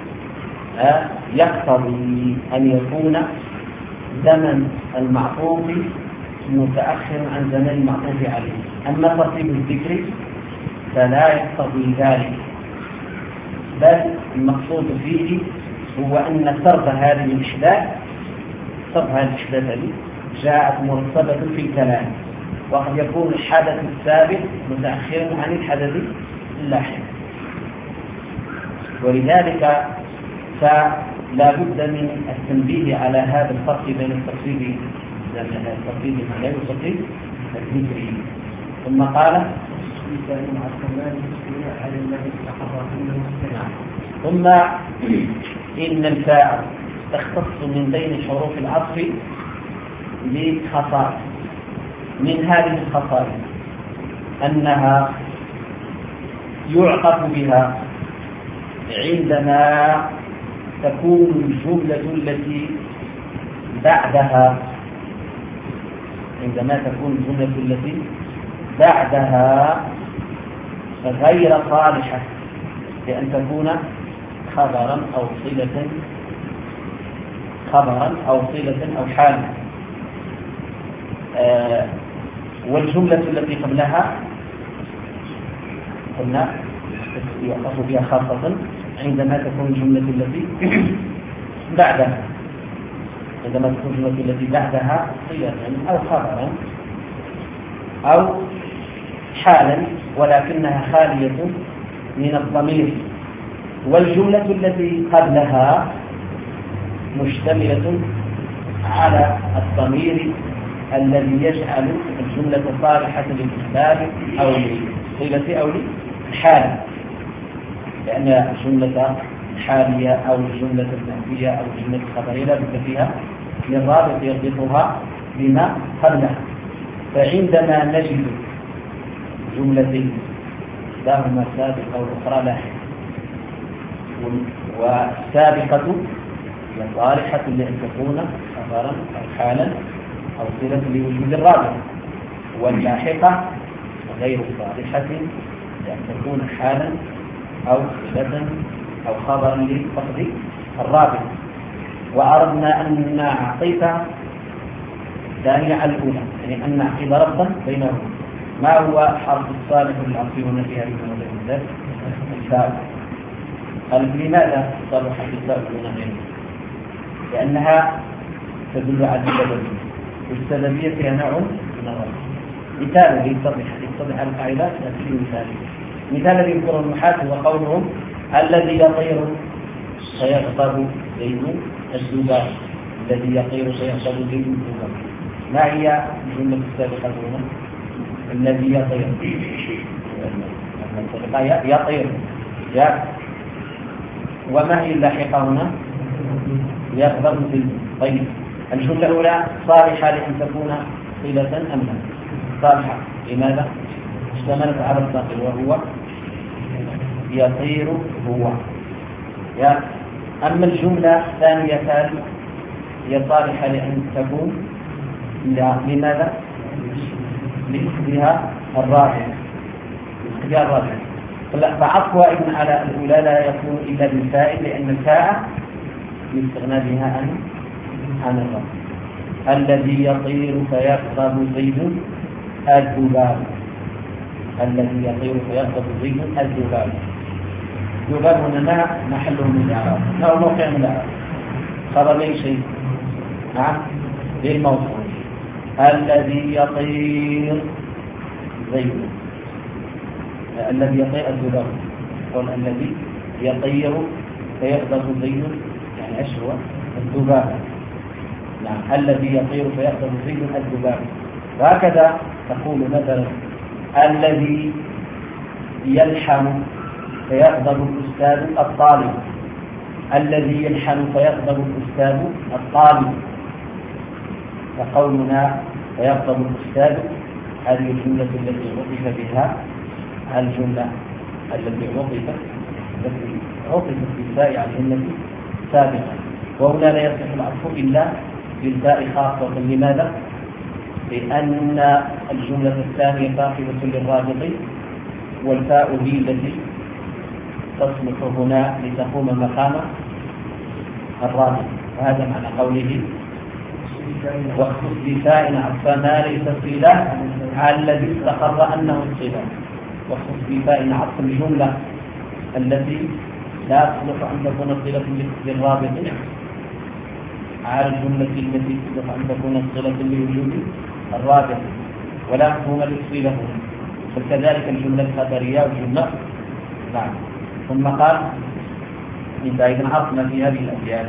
يقتضي أن يكون زمن المعطوف متأخر عن زمن المعطوف عليه. أما الترتيب الذكري فلا يقتضي ذلك، بل المقصود فيه هو أن سرد هذه الإحداث سرد هذه الإحداث جاءت مرتبة في الكلام، وقد يكون الحدث السابق متأخرا عن الحدث اللاحق. ولذلك فلا بد من التنبيه على هذا الفرق بين الترتيب الترتيب المعنوي والترتيب الذكري. ثم قال ثم إن الفاء تختص من بين حروف العطف بخصائص. من هذه الخصائص أنها يعطف بها عندما تكون الجملة التي بعدها عندما تكون الجملة التي بعدها غير صالحة لأن تكون خبرا أو صلة خبرا أو صلة أو حالا. آه والجملة التي قبلها قلنا يعطف بها خاصة عندما تكون الجملة التي بعدها عندما تكون الجملة التي بعدها صلة أو خبرا أو حالا ولكنها خالية من الضمير، والجملة التي قبلها مشتملة على الضمير الذي يجعل الجملة صالحة للإخبار أو للصلة أو للحال، لأن الجملة الحالية أو الجملة النفسية أو الجملة الخبرية لا بد فيها من رابط يربطها بما قبلها. فعندما نجد جملتين إحداهما سابقة والأخرى لاحقة، والسابقة هي صالحة لأن تكون خبرا أو حالا أو صلة لوجود الرابط، واللاحقة غير صالحة لأن تكون حالا أو صلة أو خبرا لفقد الرابط. وأردنا أن نعطف الثانية على الأولى، يعني أن نعقد ربطا بينهما. ما هو حرف الصالح للعطف هنا في هذه الموضوع؟ الفاء. قال لماذا صالح الفاء هنا غيره؟ لأنها تدل على السببية، والسببية فيها نوع من الربط. مثال يتضح يتضح على القاعدة في مثال مثال الذي يذكره المحاسب وقولهم الذي يطير سيغضب زيد الذباب، الذي يطير سيغضب زيد الذباب. ما هي الجملة السابقة هنا؟ الذي يطير يطير يا وما هي اللاحقة هنا؟ يغضب زيد. طيب الجملة الأولى صالحة لأن تكون صلة أم لا؟ صالحة. لماذا؟ اشتملت على الثقل وهو يطير هو. يا أما الجملة الثانية هي صالحة لأن تكون لا. لماذا؟ لإخذها الراجع لإخذها الراجع فعطفها إذن على الأولى لا يكون إلا بالفاء، لأن الفاء يستغنى بها عن عن الرفع. الذي يطير فيغضب زيد الذباب، الذي يطير فيغضب زيد الذباب. الذباب هنا محله من الإعراب، لا موقع من الإعراب، خبر أي شيء. نعم للموصول. الذي يطير زيد، الذي يطير الذباب، قول الذي يطير فيغضب زيد، يعني ايش هو؟ الذباب. نعم الذي يطير فيغضب زيد الذباب. وهكذا تقول مثلا الذي يلحن فيغضب الأستاذ الطالب، الذي يلحن فيغضب الأستاذ الطالب. فقولنا فيغضب الأستاذ هذه الجملة التي عطف بها الجملة التي عطفت التي عطفت بالفاء على الجملة سابقا. وهنا لا يصح العطف إلا بالفاء خاصة. لماذا؟ لأن الجملة الثانية داخلة للرابط، والفاء هي التي تصلح هنا لتقوم مقام الرابط. وهذا معنى قوله واخصص بفاء عطف ما ليس صلة على الذي استقر أنه الصلة. واخصص بفاء عطف الجملة التي لا تصلح أن تكون صلة للرابط على الجملة التي تصلح أن تكون صلة لوجود الرابط، ولا مفهوم للصلة. فكذلك الجملة الخبرية والجملة. نعم. ثم قال إذا إذن عطفنا في هذه الأبيات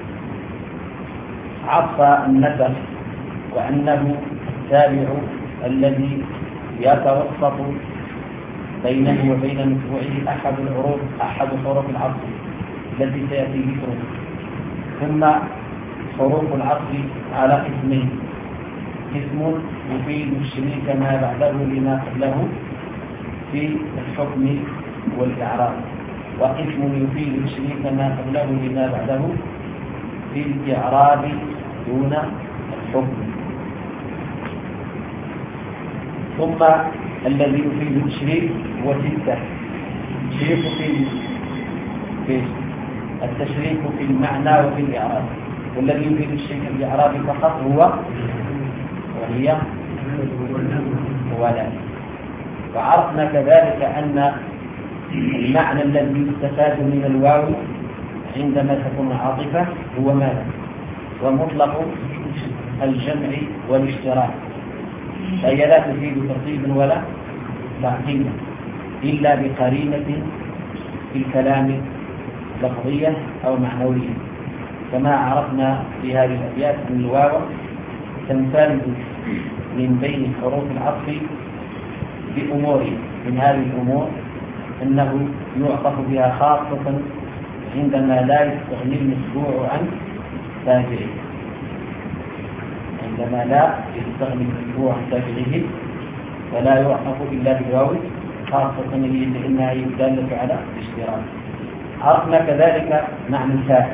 عطف النسخ، وأنه التابع الذي يتوسط بينه وبين متبوعه أحد العروض أحد حروف العطف التي سيأتي ذكره. ثم حروف العطف على قسمين: اسم يفيد الشريك ما بعده لما قبله في الحكم والإعراب، واسم يفيد الشريك ما قبله لما بعده في الإعراب دون الحكم. ثم الذي يفيد التشريك هو ستة. التشريك في التشريك في المعنى وفي الإعراب، والذي يفيد الشريك في الإعراب فقط هو وهي ولا. وعرفنا كذلك أن المعنى الذي يستفاد من الواو عندما تكون عاطفة هو ماذا؟ ومطلق الجمع والاشتراك، فهي لا تفيد ترتيبا ولا تعقيبا إلا بقرينة في الكلام لفظية أو معنوية. كما عرفنا في هذه الأبيات أن الواو تنفرد من بين حروف العطف بأمور. من هذه الأمور أنه يعطف بها خاصة عندما لا يستغني المتبوع عن تابعه، عندما لا يستغني المتبوع عن تابعه فلا يعطف إلا بالواو خاصة لأنها دالة على الاشتراك. عرفنا كذلك معنى الفاء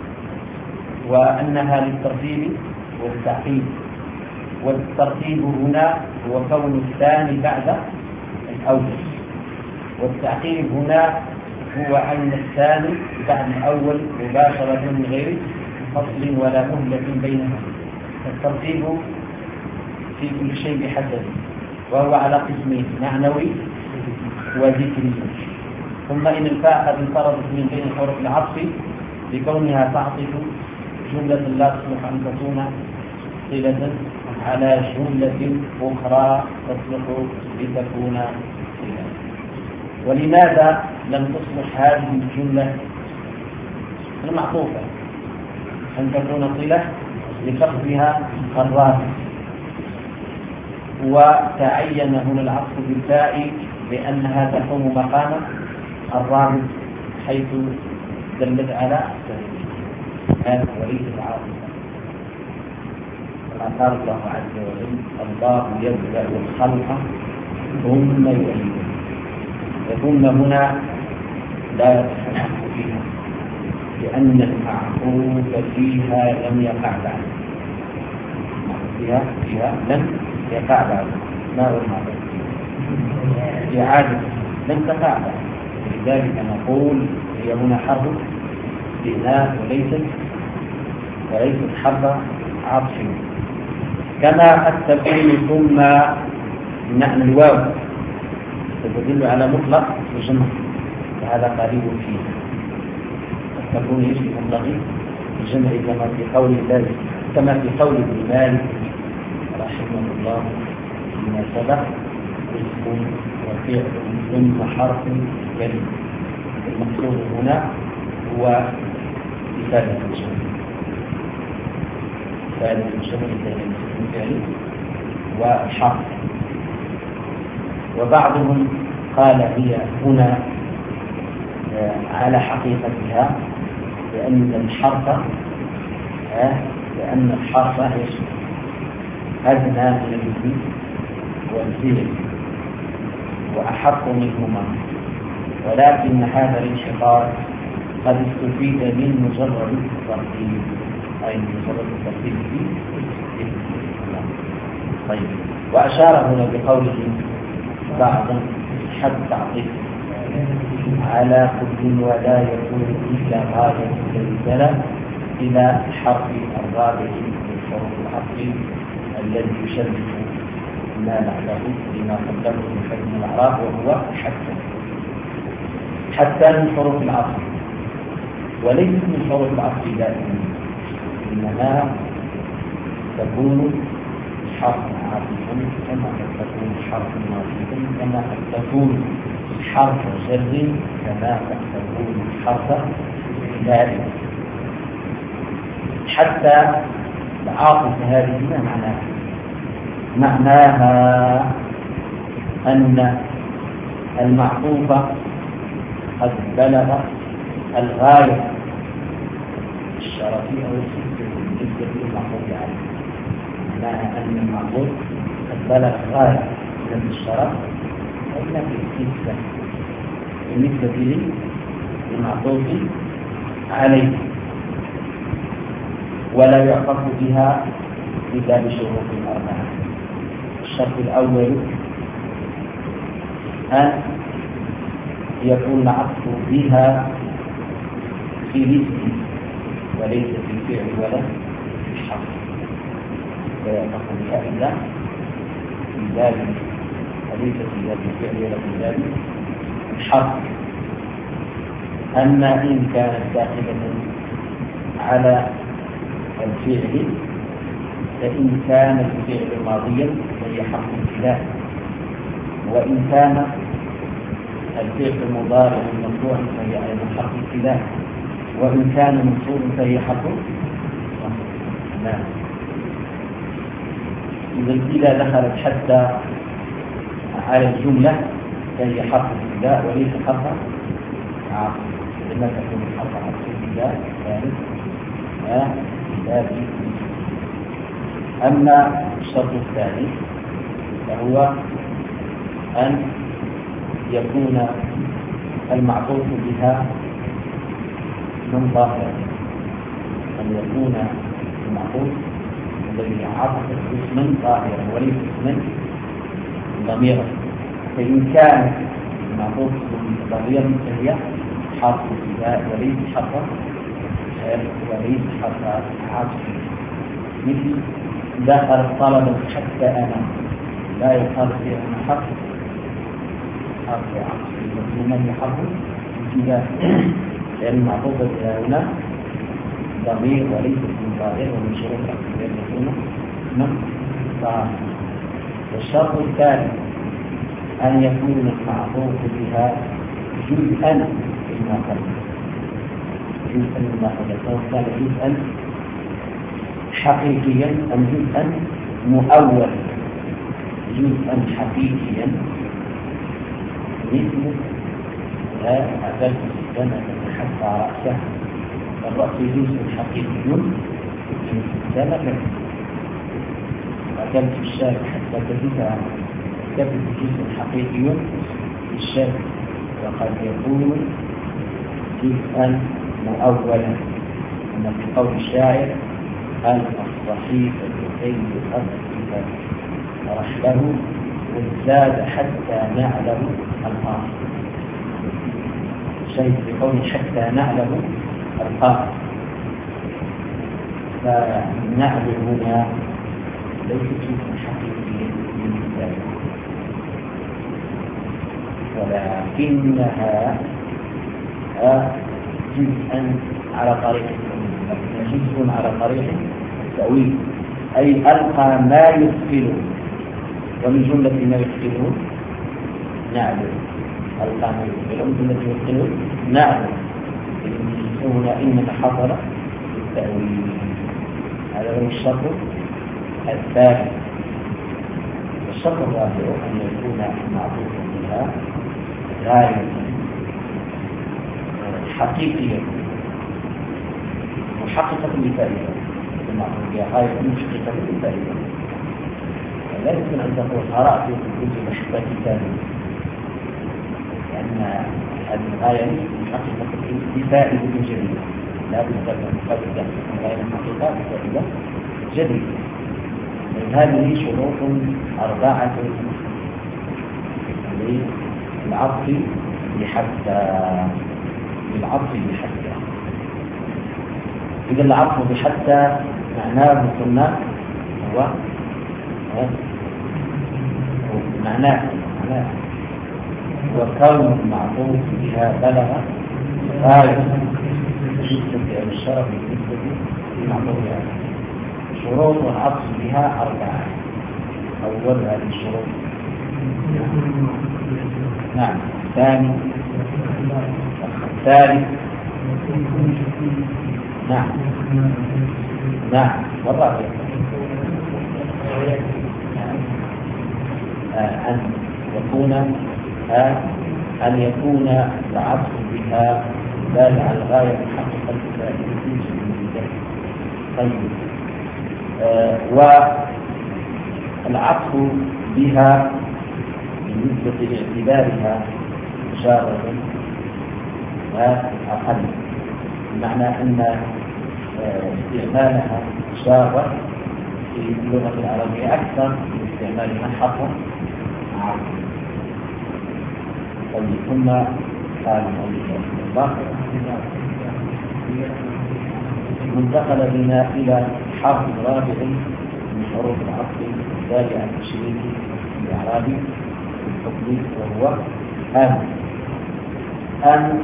وأنها للترتيب والتعقيب، والترتيب هنا هو كون الثاني بعد الأول، والتعقيب هنا هو أن الثاني بعد الأول مباشرة من غير فصل ولا مهلة بينها. الترتيب في كل شيء بحسب، وهو على قسمين: معنوي وذكري. ثم إن الفاء قد انفردت من بين حروف العطف بكونها تعطف جملة لا تصلح أن تكون صلة على جملة أخرى تصلح لتكون صلة. ولماذا لم تصلح هذه الجملة المعطوفة أن تكون صلة لفقدها الرابط؟ وتعين هنا العطف بالفاء لأنها تقوم مقام الرابط حيث دلت على هذا وليس العاطفة. قال الله عز وجل: الله يبدأ الخلق ثم يعيده. ثم هنا لا يصح فيها لأن المعقوف فيها لم يقع بعد، فيها فيها لم يقع بعد. ما هو المعقوف؟ إعادة لم تقع بعد، لذلك نقول هي هنا حرف استئناف وليست وليست حرف عطف، كما قد تكون ثم نحن الواو تدل على مطلق الجمع، وهذا قريب فيه. قد تكون ايش مطلق الجمع كما في قول الله، كما في قول ابن مالك رحمه الله فيما سبق: اسم وفعل ثم حرف كلمة. المقصود هنا هو إفادة الجمع، إفادة الجمع بين الفعل والحرف. وبعضهم قال هي هنا على حقيقتها لأن الحرف لأن الحرف أدنى من الاسم والفعل وأحق منهما، ولكن هذا الانشقاق قد استفيد من مجرد الترتيب، أي مجرد الترتيب في طيب. وأشار هنا بقوله بعضا حد تعطيف على كل ولا يكون إلا غاية الرسالة إلى حرف الرابع من حروف العطف الذي يشرف ما بعده لما قبله من حكم الأعراف، وهو حتى حتى من حروف العطف، وليس من حروف العطف دائما، إنما تكون حرف عاطفا كما قد تكون حرف ناصب، كما قد تكون حرف جر، كما قد تكون حرف دال. حتى العاطفة هذه ما معناها؟ معناها أن المعطوف قد بلغ الغاية الشرفية أو الستة بالنسبة للمعطوف عليه. معناها أن المعطوف قد بلغ غاية من الشرف إلا في الستة بالنسبة للمعطوف عليه، ولا يعطف بها إلا بشروط أربعة. الشرط الأول أن يكون العطف بها في الاسم وليس في الفعل ولا في الحرف، لا يعطف بها إلا في ذلك، وليس في ذلك الفعل ولا في ذلك الحرف. أما إن كانت داخلة على الفعل فإن كان الفعل ماضيا فهي حرف ابتداء، وإن كان الفعل مضارع مرفوع فهي أيضا حرف ابتداء، وإن كان منصوب فهي حرف نعم. إذا دخلت حتى على الجملة فهي حرف ابتداء وليس حرف عاطف، لما تكون حرف عاطف ابتداء ثالث ثالث. أما الشرط الثاني فهو أن يكون المعطوف بها من ظاهر، أن يكون المعطوف الذي عطف اسما ظاهرا وليس اسما ضميرا. فإن كان المعطوف ضميرا فهي حرف ابتداء وليس حرف وليس حرف عطف. مثل دخل الطلبة حتى أنا، لا يقال فيه أن حرف حرف عطف، المسلمان يحرف ابتداء، لأن المعطوفة هنا ضمير وليس من ظاهر، ومن شروط الأن يكون من ظاهر. والشرط الثالث أن يكون المعطوف بها جزءا مما قبل، جزءا مما قبل، سواء كان جزءا حقيقيا أم جزءا مؤولا. جزءا حقيقيا مثل لا أزلت السنة حتى رأسه، الرأس جزء حقيقي من السنة، أكلت الشاة حتى تجدها كبد جزء حقيقي في الشاة، وقد يكون جزءا مؤولا. أن في قول الشاعر الصحيفة كي يؤثر رحله وازداد حتى نعله الآخر. شهد بقوله حتى نعلم القائل. فالنعل هنا ليست شيء حقيقي بالنسبة ولكنها جزءا على طريق جزء على طريق التأويل، أي ألقى ما يثقله، ومن جملة ما يثقله نعل. ألقى ما يثقله من جملة يثقله نعل. هنا إنما حصل التأويل. هذا هو الشرط الثاني. الشرط الرابع أن يكون معطوفا بها غاية حقيقية محققة لفائدة، المعطوف بها غاية محققة لفائدة. لا يمكن أن تقول قرأت في الكتب حتى كتابا، لأن هذه الغاية محققة لفائدة جديدة. لا بد من قبل تحقيق غاية محققة لفائدة جديدة. هذه شروط أربعة للعطف بحتى للعطف بحتى. إذا العطف بحتى معناه قلنا هو معناه معناه هو كون المعطوف بها بلغ غاية شدة الشرف بالنسبة للمعطوف بها. شروط العطف بها أربعة. أول هذه الشروط نعم. ثاني ثالث نعم نعم والرابع أن يكون أن يكون العطف بها بالغ الغاية محققة لفائدة. طيب. آه والعطف بها بالنسبة لاعتبارها مجرد أقل، بمعنى أن استعمالها جارة في اللغة العربية أكثر من استعمالها حقا عام. طيب. ثم قال الله انتقل بنا إلى حرف رابع من حروف العطف التالي عن التشريك الإعرابي الحكمي، وهو أن. أن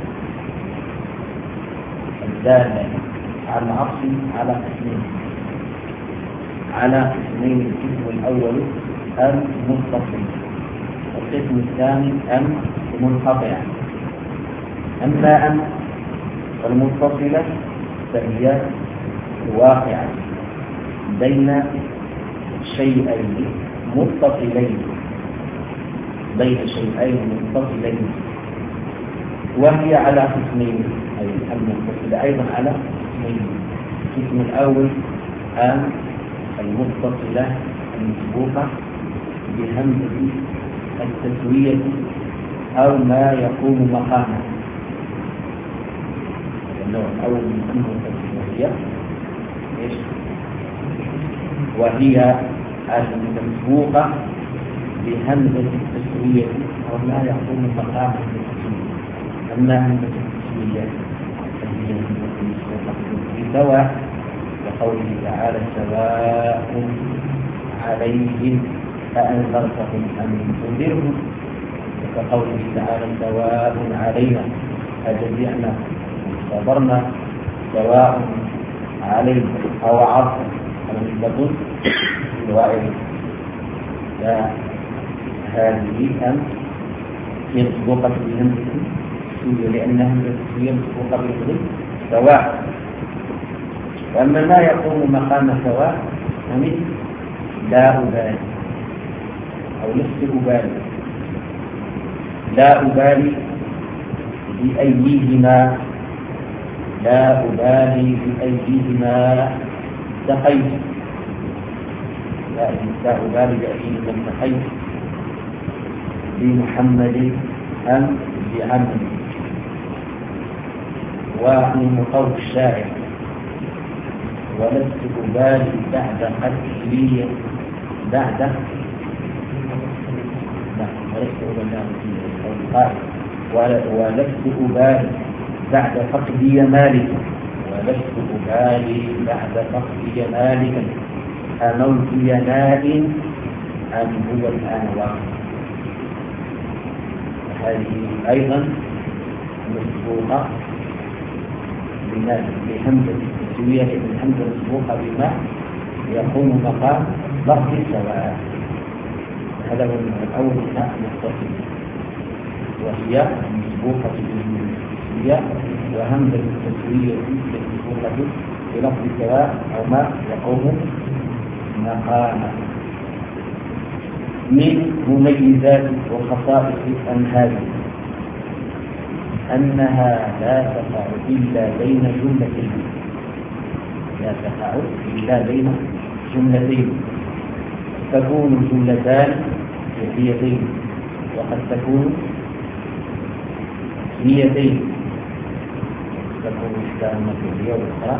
الدالة على العطف على قسمين على قسمين القسم الأول أن متصل، والقسم الثاني أن منقطع. أما أن المتصلة فهي واقعة بين شيئين متصلين بين شيئين متصلين وهي على قسمين، أي المتصلة أيضا على قسمين. القسم الأول أن المتصلة المسبوقة بهمزة التسوية أو ما يقوم مقامها. النوع الأول من همزة التسوية وهي المسبوقة بهمزة التسوية أو ما يقوم مقامها. أما همزة التسوية فهي همزة المسبوقة بسواء، وقوله تعالى سواء عليهم أأنذرتهم أم تنذرهم، وكقوله تعالى سواء علينا أجزعنا صبرنا سواء علينا أو عرفا أو الوائل. هذه أن هي مسبوقة بهمزة التسوية لأنها همزة التسوية مسبوقة بهمزة سواء. وأما ما يقوم مقام سواء فمثل لا أبالي أو لست أبالي. لا أبالي بأيهما لا أبالي بأيهما سقيت. لا أبالي بأيهما سقيت بمحمد أم بعمد. ومن قول الشاعر ولست أبالي بعد قتلي بعد لا ولست أبالي ولست أبالي بعد فقدي مالك ولست أبالي بعد فقدي مالك أموت ينال أم هو الآن واقع. هذه أيضا مسبوقة بهمزة التسوية، الهمزة مسبوقة بما يقوم مقام لفظ السواء. هذا هو الأول منها متصل، وهي مسبوقة بالتسوية، وهمزة التسوية مسبوقة بلفظ السواء أو ما يقوم مقامه. من مميزات وخصائص الأنهار أنها لا تقع إلا بين جملتين، لا تقع إلا بين جملتين، تكون جملتان فعليتين وقد تكون نيتين، تكون إحداهما فعلية والأخرى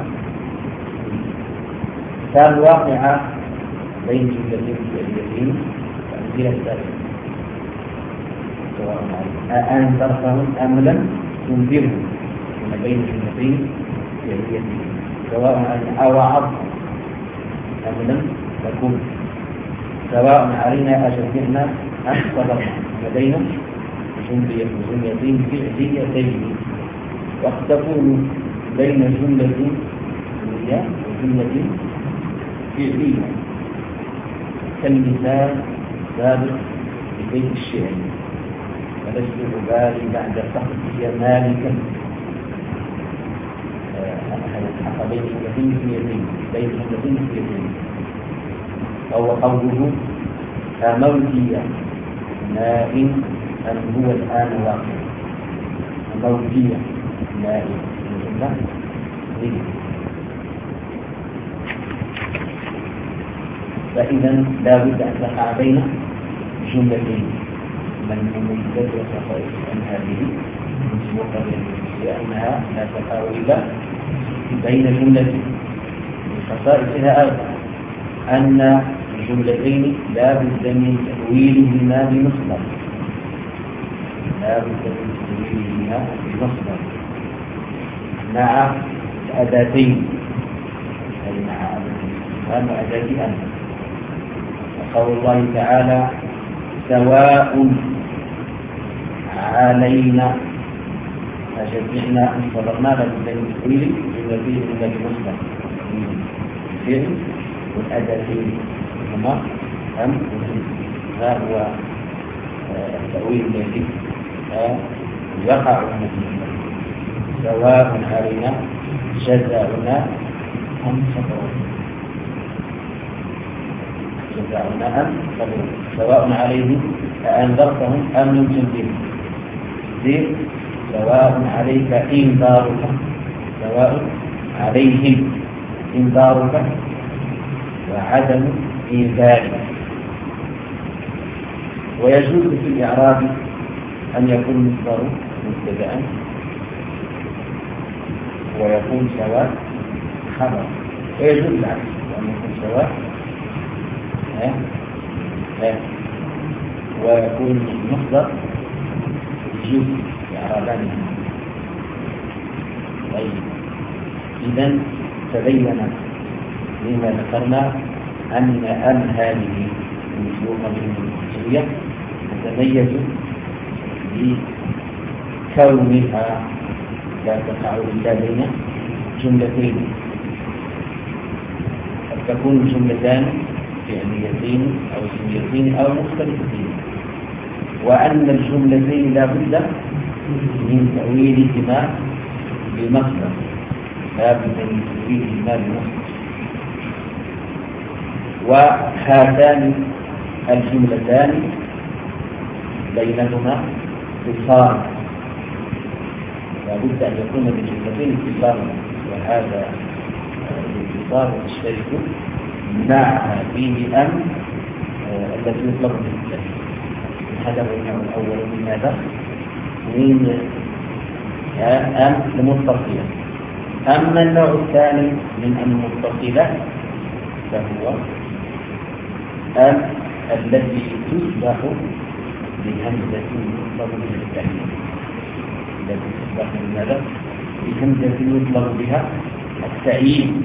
كان واقعة بين جملتين فعليتين فأمثلة ذلك سواء أنذرتهم أم لم تنذرهم من بين جملتين فعليتين، سواء أوعظتهم أم لم تكن، سواء علينا أشركنا أم صبرنا، لدينا جملتين فعليتين. وقد تكون بين جملة فعلية وجملة فعلية كالمثال السابق في بيت الشعر: ولست أبالي بعد فقدي مالكا. هذا بين جملتين فعليتين، بين جملتين فعليتين. أو قوله أموتي نائم أم هو الآن واقع. أموتي نائم فإذا لا بد أن تقع بين جملتين. من مميزات وخصائص أن هذه مسبوقة لأنها لا تقع إلا بين جملتين. من خصائصها أيضا أن الجملتين لا بد من تأويلهما بمصدر، لا بد من تأويلهما بمصدر مع الأداتين، أي مع أداتين وأداة أن. وقول الله تعالى: سواء علينا أجزعنا أن صبرنا، لا بد من تأويل جملتين إلا بمصدر الفعل والأداتين هما أم وهم. هذا هو التأويل الذي يقع مثله: سواء علينا جزاؤنا أم صبرنا، جزاؤنا أم صبرنا، سواء عليهم أأنذرتهم أم لم تنذرهم، سواء عليك إنذارك، سواء عليهم إنذارك وعدم إنذارك. ويجوز في الإعراب أن يكون مصدر مبتدأ ويكون سواء خبر، ويجوز العكس أن يكون سواء ها ها ويكون مصدر يجوز إعرابان. طيب، إذن تبين مما ذكرنا أن أن هذه المسبوقة بالمسؤولية تتميز بكونها لا تقع إلا بين جملتين، قد تكون جملتان فعليتين أو اسميتين أو مختلفتين، وأن الجملتين لا بد من تأويلهما بمصدر، لا بد من تأويلهما بمصدر. وهاتان الجملتان بينهما اتصال، لا بد أن يكون بالجملتين اتصال، وهذا الاتصال يشترك معها فيه أم التي يطلق بالله. هذا هو النوع الأول من ماذا؟ من أم المتصلة. أما النوع الثاني من أم المتصلة فهو أم التي تصبح بهمزة مطلق بالتأكيد، التي تصبح بماذا؟ بهمزة يطلب بها التعيين،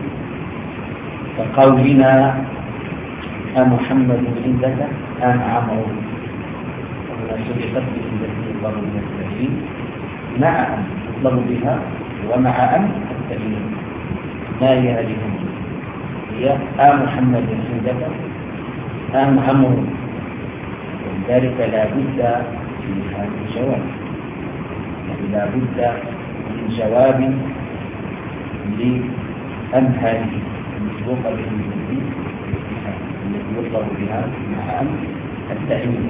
كقولنا أمحمد عندك أم عمرو، هنا سبقت بهمزة يطلب بها التعيين مع أن يطلب بها ومع أن التعيين. ما هي هذه الهمزة؟ هي أمحمد عندك أم عمرو، ولذلك لا بد من هذا الجواب، يعني لا بد من جواب لأم هذه المسبوقة بالهمزة التي يطلب بها مع أم التعيين.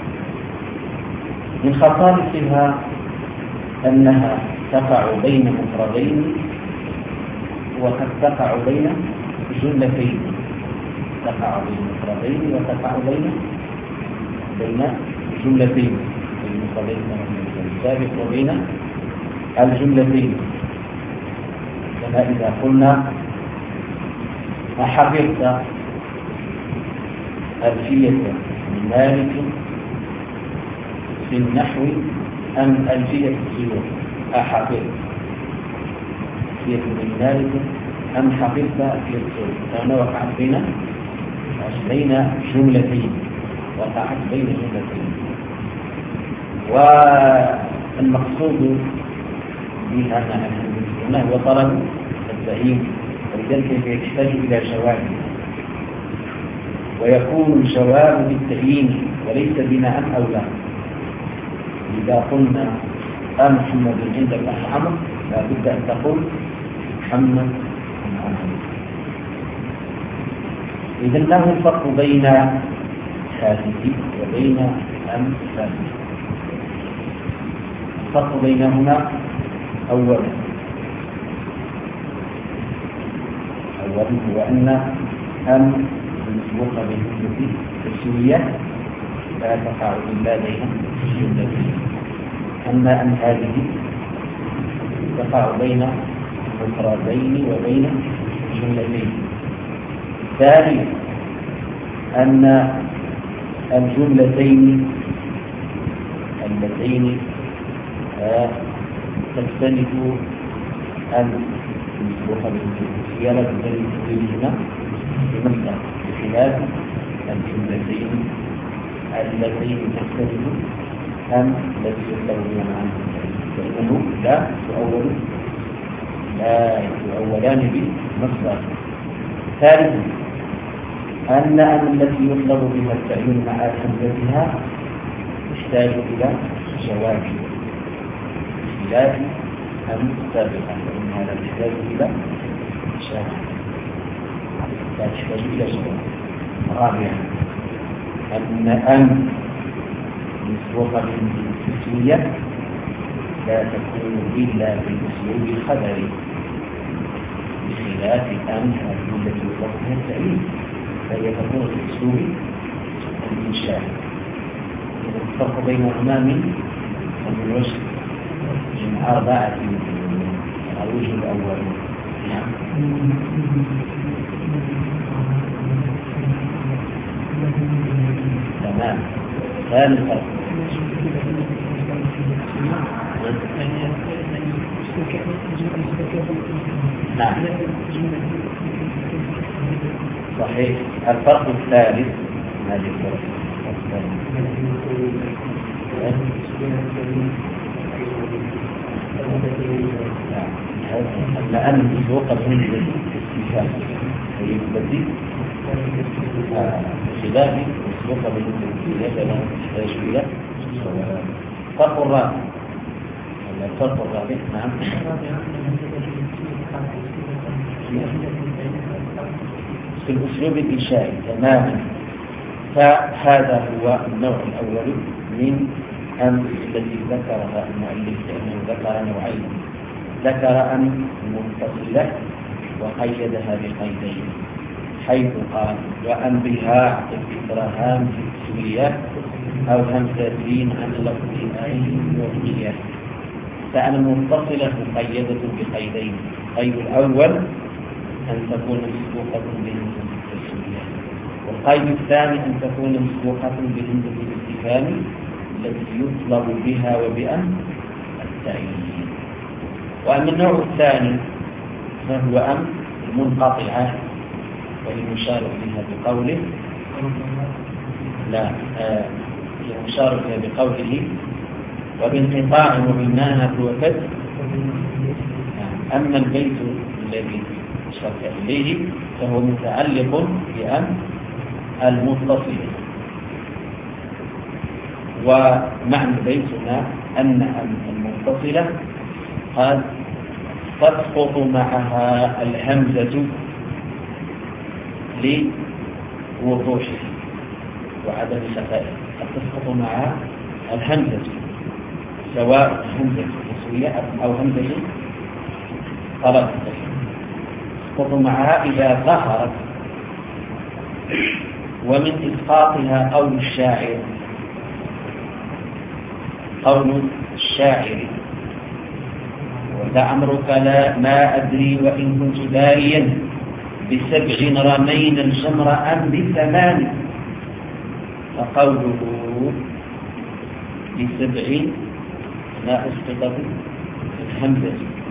من خصائصها أنها تقع بين مفردين وقد تقع بين جملتين، تقع بين مفردين وتقع بين بين جملتين، بين مفردين السابق وبين الجملتين. كما إذا قلنا أحفظت ألفية من مالك في النحو أم ألفية السيوط؟ أحفظت ألفية من مالك أم حفظت ألفية السيوط؟ فهنا وقعت بين بين جملتين، وقعت بين جملتين. والمقصود بها مع هنا هو طلب التعيين، ولذلك يحتاج إلى جواب، ويكون الجواب بالتعيين وليس بناء أو لا. إذا قلنا أمحمد عندك أم عمرو لا بد أن تقول محمد أم عمرو. إذا له الفرق بين هذه وبين أم هذه. الفرق بينهما أولا أولا هو أن أم المسبوقة بالهمزة التسوية لا تقع إلا بين جملتين، أما أم هذه تقع بين مفردين وبين جملتين. ثانيا أن الجملتين اللتين تختلف أن المسبوقة بالهمزة لا تختلف بهما بمصدر، بخلاف الجملتين اللتين تختلف أم التي يطلب بها عنها، فإنه لا تؤول لا يؤولان بمصدر. ثالثا أن أم التي يطلب بها التعيين مع همزتها تحتاج إلى جواب، بخلاف أم سابقا فإنها لا تحتاج إلى جواب، لا تحتاج إلى جواب. رابعا أن أم مسبوقة بالتسوية لا تكون إلا بالأسلوب الخبري، بخلاف أم هذه التي يطلب بها التعيين فهي تكون في أسلوب الإنشاء. الفرق بينهما من الوجه من أربعة الوجه الأول. نعم. تمام. ثاني الفرق نعم صحيح. الفرق الثالث هذه الفرق أن أن مسبوقة بالهمزة الاستفهام هي التي خلاف مسبوقة بالهمزة الاستفهام لا تحتاج إلى الفرق الرابع. الفرق الرابع نعم في الأسلوب الإنشائي تماما. فهذا هو النوع الأول من أم التي ذكرها المؤلف، لأنه ذكر نوعين، ذكر أم منفصلة وقيدها بقيدين، حيث قال وأم بها اعطف إكراهام في التسوية أو همزتين عن لفظ أين وهي. فأم منفصلة مقيدة بقيدين، القيد الأول أن تكون مسبوقة بهمزة التسوية، والقيد الثاني أن تكون مسبوقة بهمزة الاستفهام التي يطلب بها وبأن التعيين. وأما النوع الثاني فهو أم المنقطعة، والمشار إليها بقوله لا آه المشار إليها بقوله وبانقطاع وبالمعنى وكد. أما البيت الذي أشرت إليه فهو متعلق بأم المتصلة، ومعنى البيت هنا أن أم المتصلة قد تسقط معها الهمزة لوضوحه وعدم خفائه، قد تسقط معها الهمزة سواء همزة تسوية أو همزة طلب، تسقط معها إذا ظهرت. ومن إسقاطها قول الشاعر قول الشاعر ولعمرك لا ما أدري وإن كنت داريا بسبع رمين الجمر أم بثمان، فقوله بسبع لا أسقط الهمزة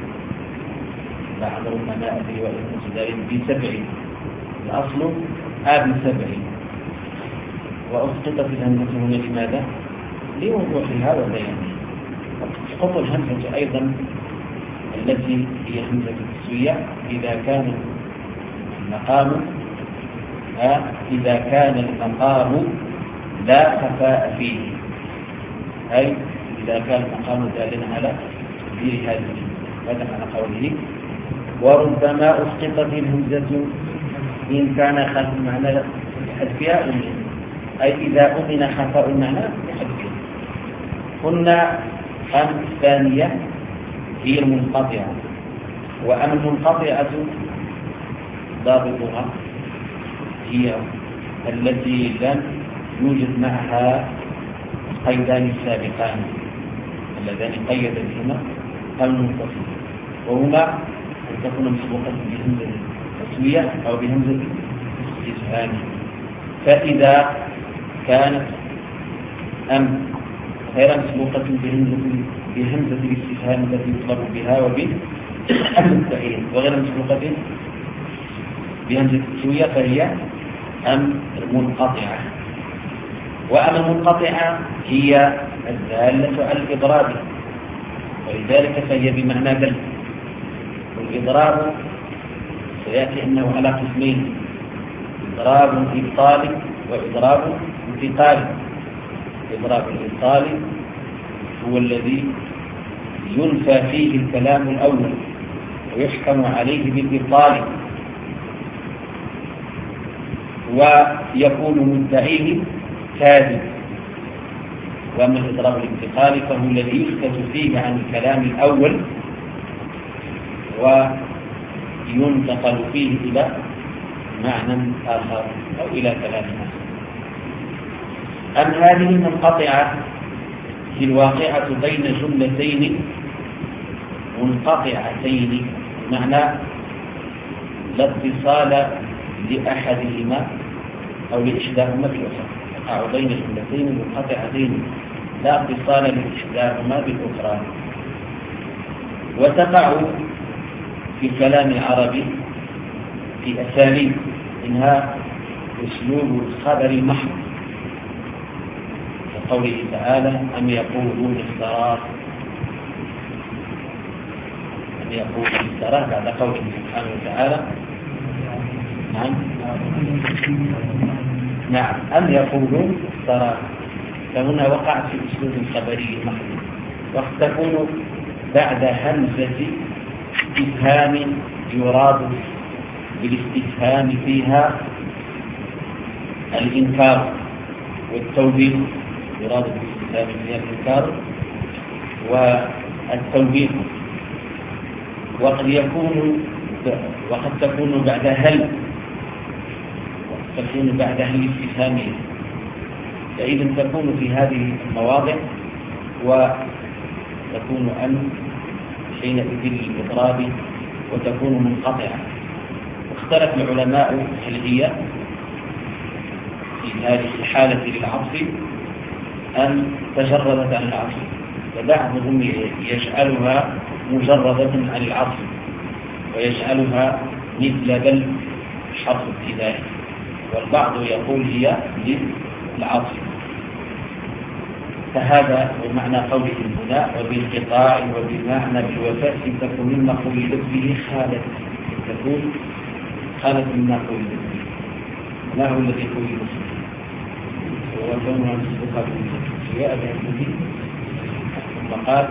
لعمرك ما أدري وإن كنت داريا بسبع، الأصل آب سبع، وأسقطت الهمزة هنا لماذا؟ لوضوحها وبيانها. تسقط الهمزة أيضا التي هي همزة التسوية إذا كان المقام آه إذا كان المقام لا خفاء فيه، أي إذا كان المقام دالا على تكبير هذه هذا على قوله وربما أسقطت الهمزة إن كان خلف المعنى حذفها أمن، أي إذا أمن خفاء المعنى حذفها. قلنا أم الثانية هي المنقطعة، وأم المنقطعة ضابطها هي التي لم يوجد معها قيدان السابقان اللذان قيد بهما المنقطعة، وهما أن تكون مسبوقة بهمزة التسوية أو بهمزة الاستفهام. فإذا كانت أم غير مسبوقة بهمزة بهمزة الاستفهام التي يطلب بها وبالأمر التعيين، وغير مسبوقة بهمزة التسوية فهي أم المنقطعة. وأم المنقطعة هي الدالة على الإضراب، ولذلك فهي بمعنى بل. والإضراب سيأتي أنه على قسمين: إضراب إبطال وإضراب انتقال. إضراب الإبطال هو الذي ينفى فيه الكلام الأول ويحكم عليه بالإبطال، ويكون مدعيه كاذب. وأما الإضراب الانتقالي فهو الذي يسكت فيه عن الكلام الأول وينتقل فيه إلى معنى آخر أو إلى كلام آخر. أم هذه المنقطعة هي الواقعة بين جملتين منقطعتين، بمعنى لا اتصال لأحدهما أو لإحداهما بالأخرى، تقع بين جملتين منقطعتين لا اتصال لإحداهما بالأخرى. وتقع في الكلام العربي في أساليب، منها أسلوب الخبر المحض كقوله تعالى أم يقولون افتراه، أم يقولون افتراه بعد قوله سبحانه وتعالى نعم نعم أم يقولون افتراه، فهنا وقع في أسلوب الخبري المحض، وقد تكون بعد همزة استفهام يراد بالاستفهام فيها الإنكار والتوبيخ، يراد بالاستفهام فيها الإنكار والتوبيخ. وقد يكون وقد تكون بعد هل وقد تكون بعد هل استفهامية، فإذا تكون في هذه المواضع وتكون أن حينئذ للإضراب وتكون منقطعة. اختلف العلماء هل هي في هذه الحالة للعطف أم تجردت عن العطف، فبعضهم يجعلها مجردة عن العطف ويجعلها مثل بل حرف ابتدائي، والبعض يقول هي للعطف. فهذا ومعنى قوله هنا وبالقطاع وبمعنى بالوفاء تكون مما قيلت به خالد، تكون خالد مما قيلت به. ما هو الذي قيلت به؟ هو كونها مسبوقة بالسواء به. ثم قال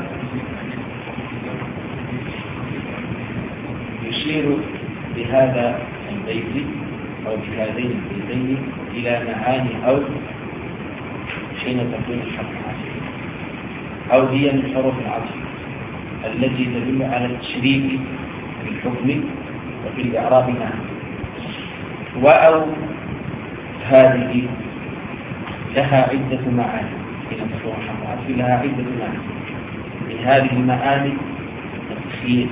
يشير بهذا البيت أو بهذين البيتين إلى معاني أو حين تكون الحرف العطف، أو هي من حروف العطف التي تدل على التشريك في الحكم وفي الإعراب معا. وأو هذه لها عدة معاني، حين تكون الحرف العطف لها عدة معاني. من هذه المعاني التخيير،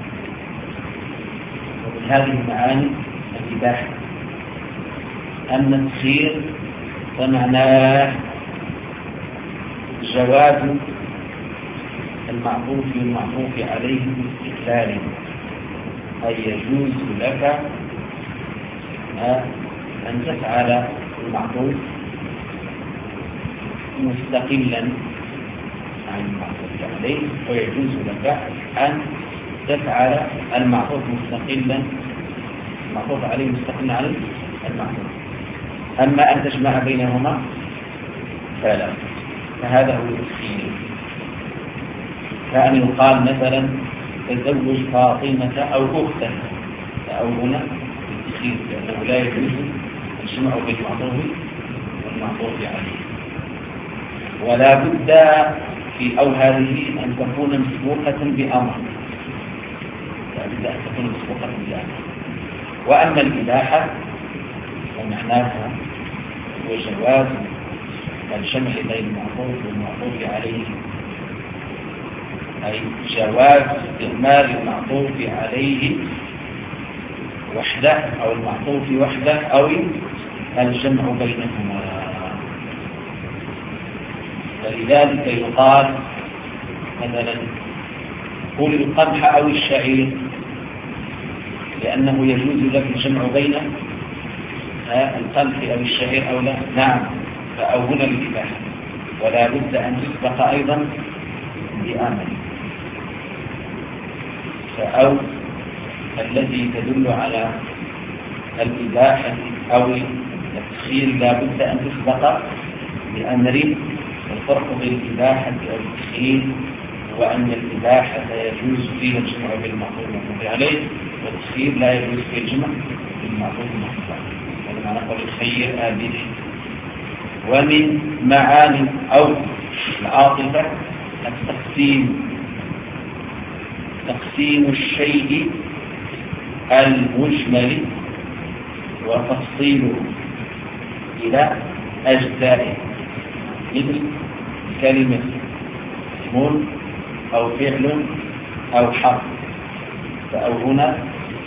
ومن هذه المعاني الإباحة. أما التخيير فمعناه جواز المعطوف والمعطوف عليه باستقلال، أي يجوز لك أن تفعل المعطوف مستقلا عن المعطوف عليه، ويجوز لك أن تفعل المعطوف مستقلا المعطوف عليه مستقلا عن المعطوف. أما أن تجمع بينهما فلا، فهذا هو التخيير. كأن يقال مثلا تزوج فاطمة أو أختها، أو هنا التخيير، لأنه لا يجوز الجمع بين المعطوف والمعطوف عليه. ولا بد في أو هذه أن تكون مسبوقة بأمر، لا بد أن تكون مسبوقة بأمر. وأما الإباحة ومعناها هو جواز الجمع بين المعطوف والمعطوف عليه، أي جواز استعمال المعطوف عليه وحده أو المعطوف وحده أو الجمع بينهما. فلذلك يقال مثلا قل القمح أو الشعير، لأنه يجوز لك الجمع بين القمح أو الشعير أو لا. نعم، فأو هنا الإباحة، ولا بد أن تسبق أيضا بأمر. فأو التي تدل على الإباحة أو التخيير لا بد أن تسبق بأمر. الفرق بين الإباحة أو التخيير هو أن الإباحة يجوز فيها الجمع بالمعطوف والمعطوف عليه، والتخيير لا يجوز فيه الجمع بالمعطوف والمعطوف عليه. هذا معنى قول الخير آبده. ومن معاني أو العاطفة التقسيم، تقسيم الشيء المجمل وتفصيله إلى أجزائه، مثل كلمة اسم أو فعل أو حرف. فأو هنا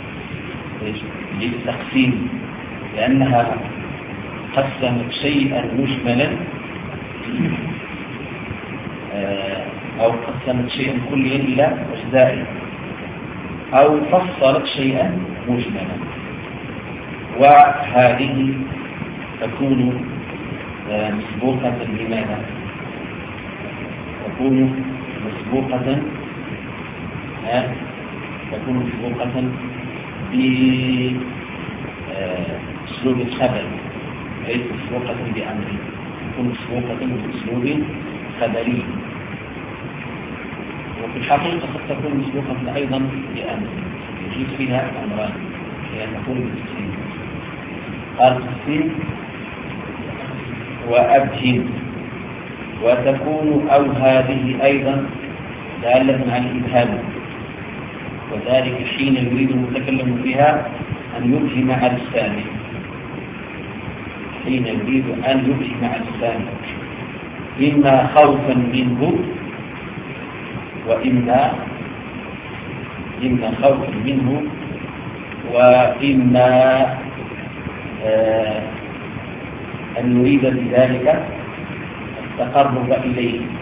للتقسيم، لأنها قسمت شيئا مجملا أو قسمت شيئا كليا إلى أجزاء، أو فصلت شيئا مجملا. وهذه تكون مسبوقة بماذا؟ تكون مسبوقة تكون مسبوقة بأسلوب الخبر، ليس مسبوقة بأمر، تكون مسبوقة بأسلوب خبري. وفي الحقيقة قد تكون مسبوقة أيضا بأمر، يجوز فيها أمران، هي أن تكون بالتقسيم. قال تقسيم وأبهم. وتكون أو هذه أيضا دالة على الإبهام، وذلك حين يريد المتكلم بها أن يبهم على السامع، حين يريد أن يبهم على السامع، إما خوفا منه وإما إما خوفا منه وإما آه أن يريد بذلك التقرب إليه،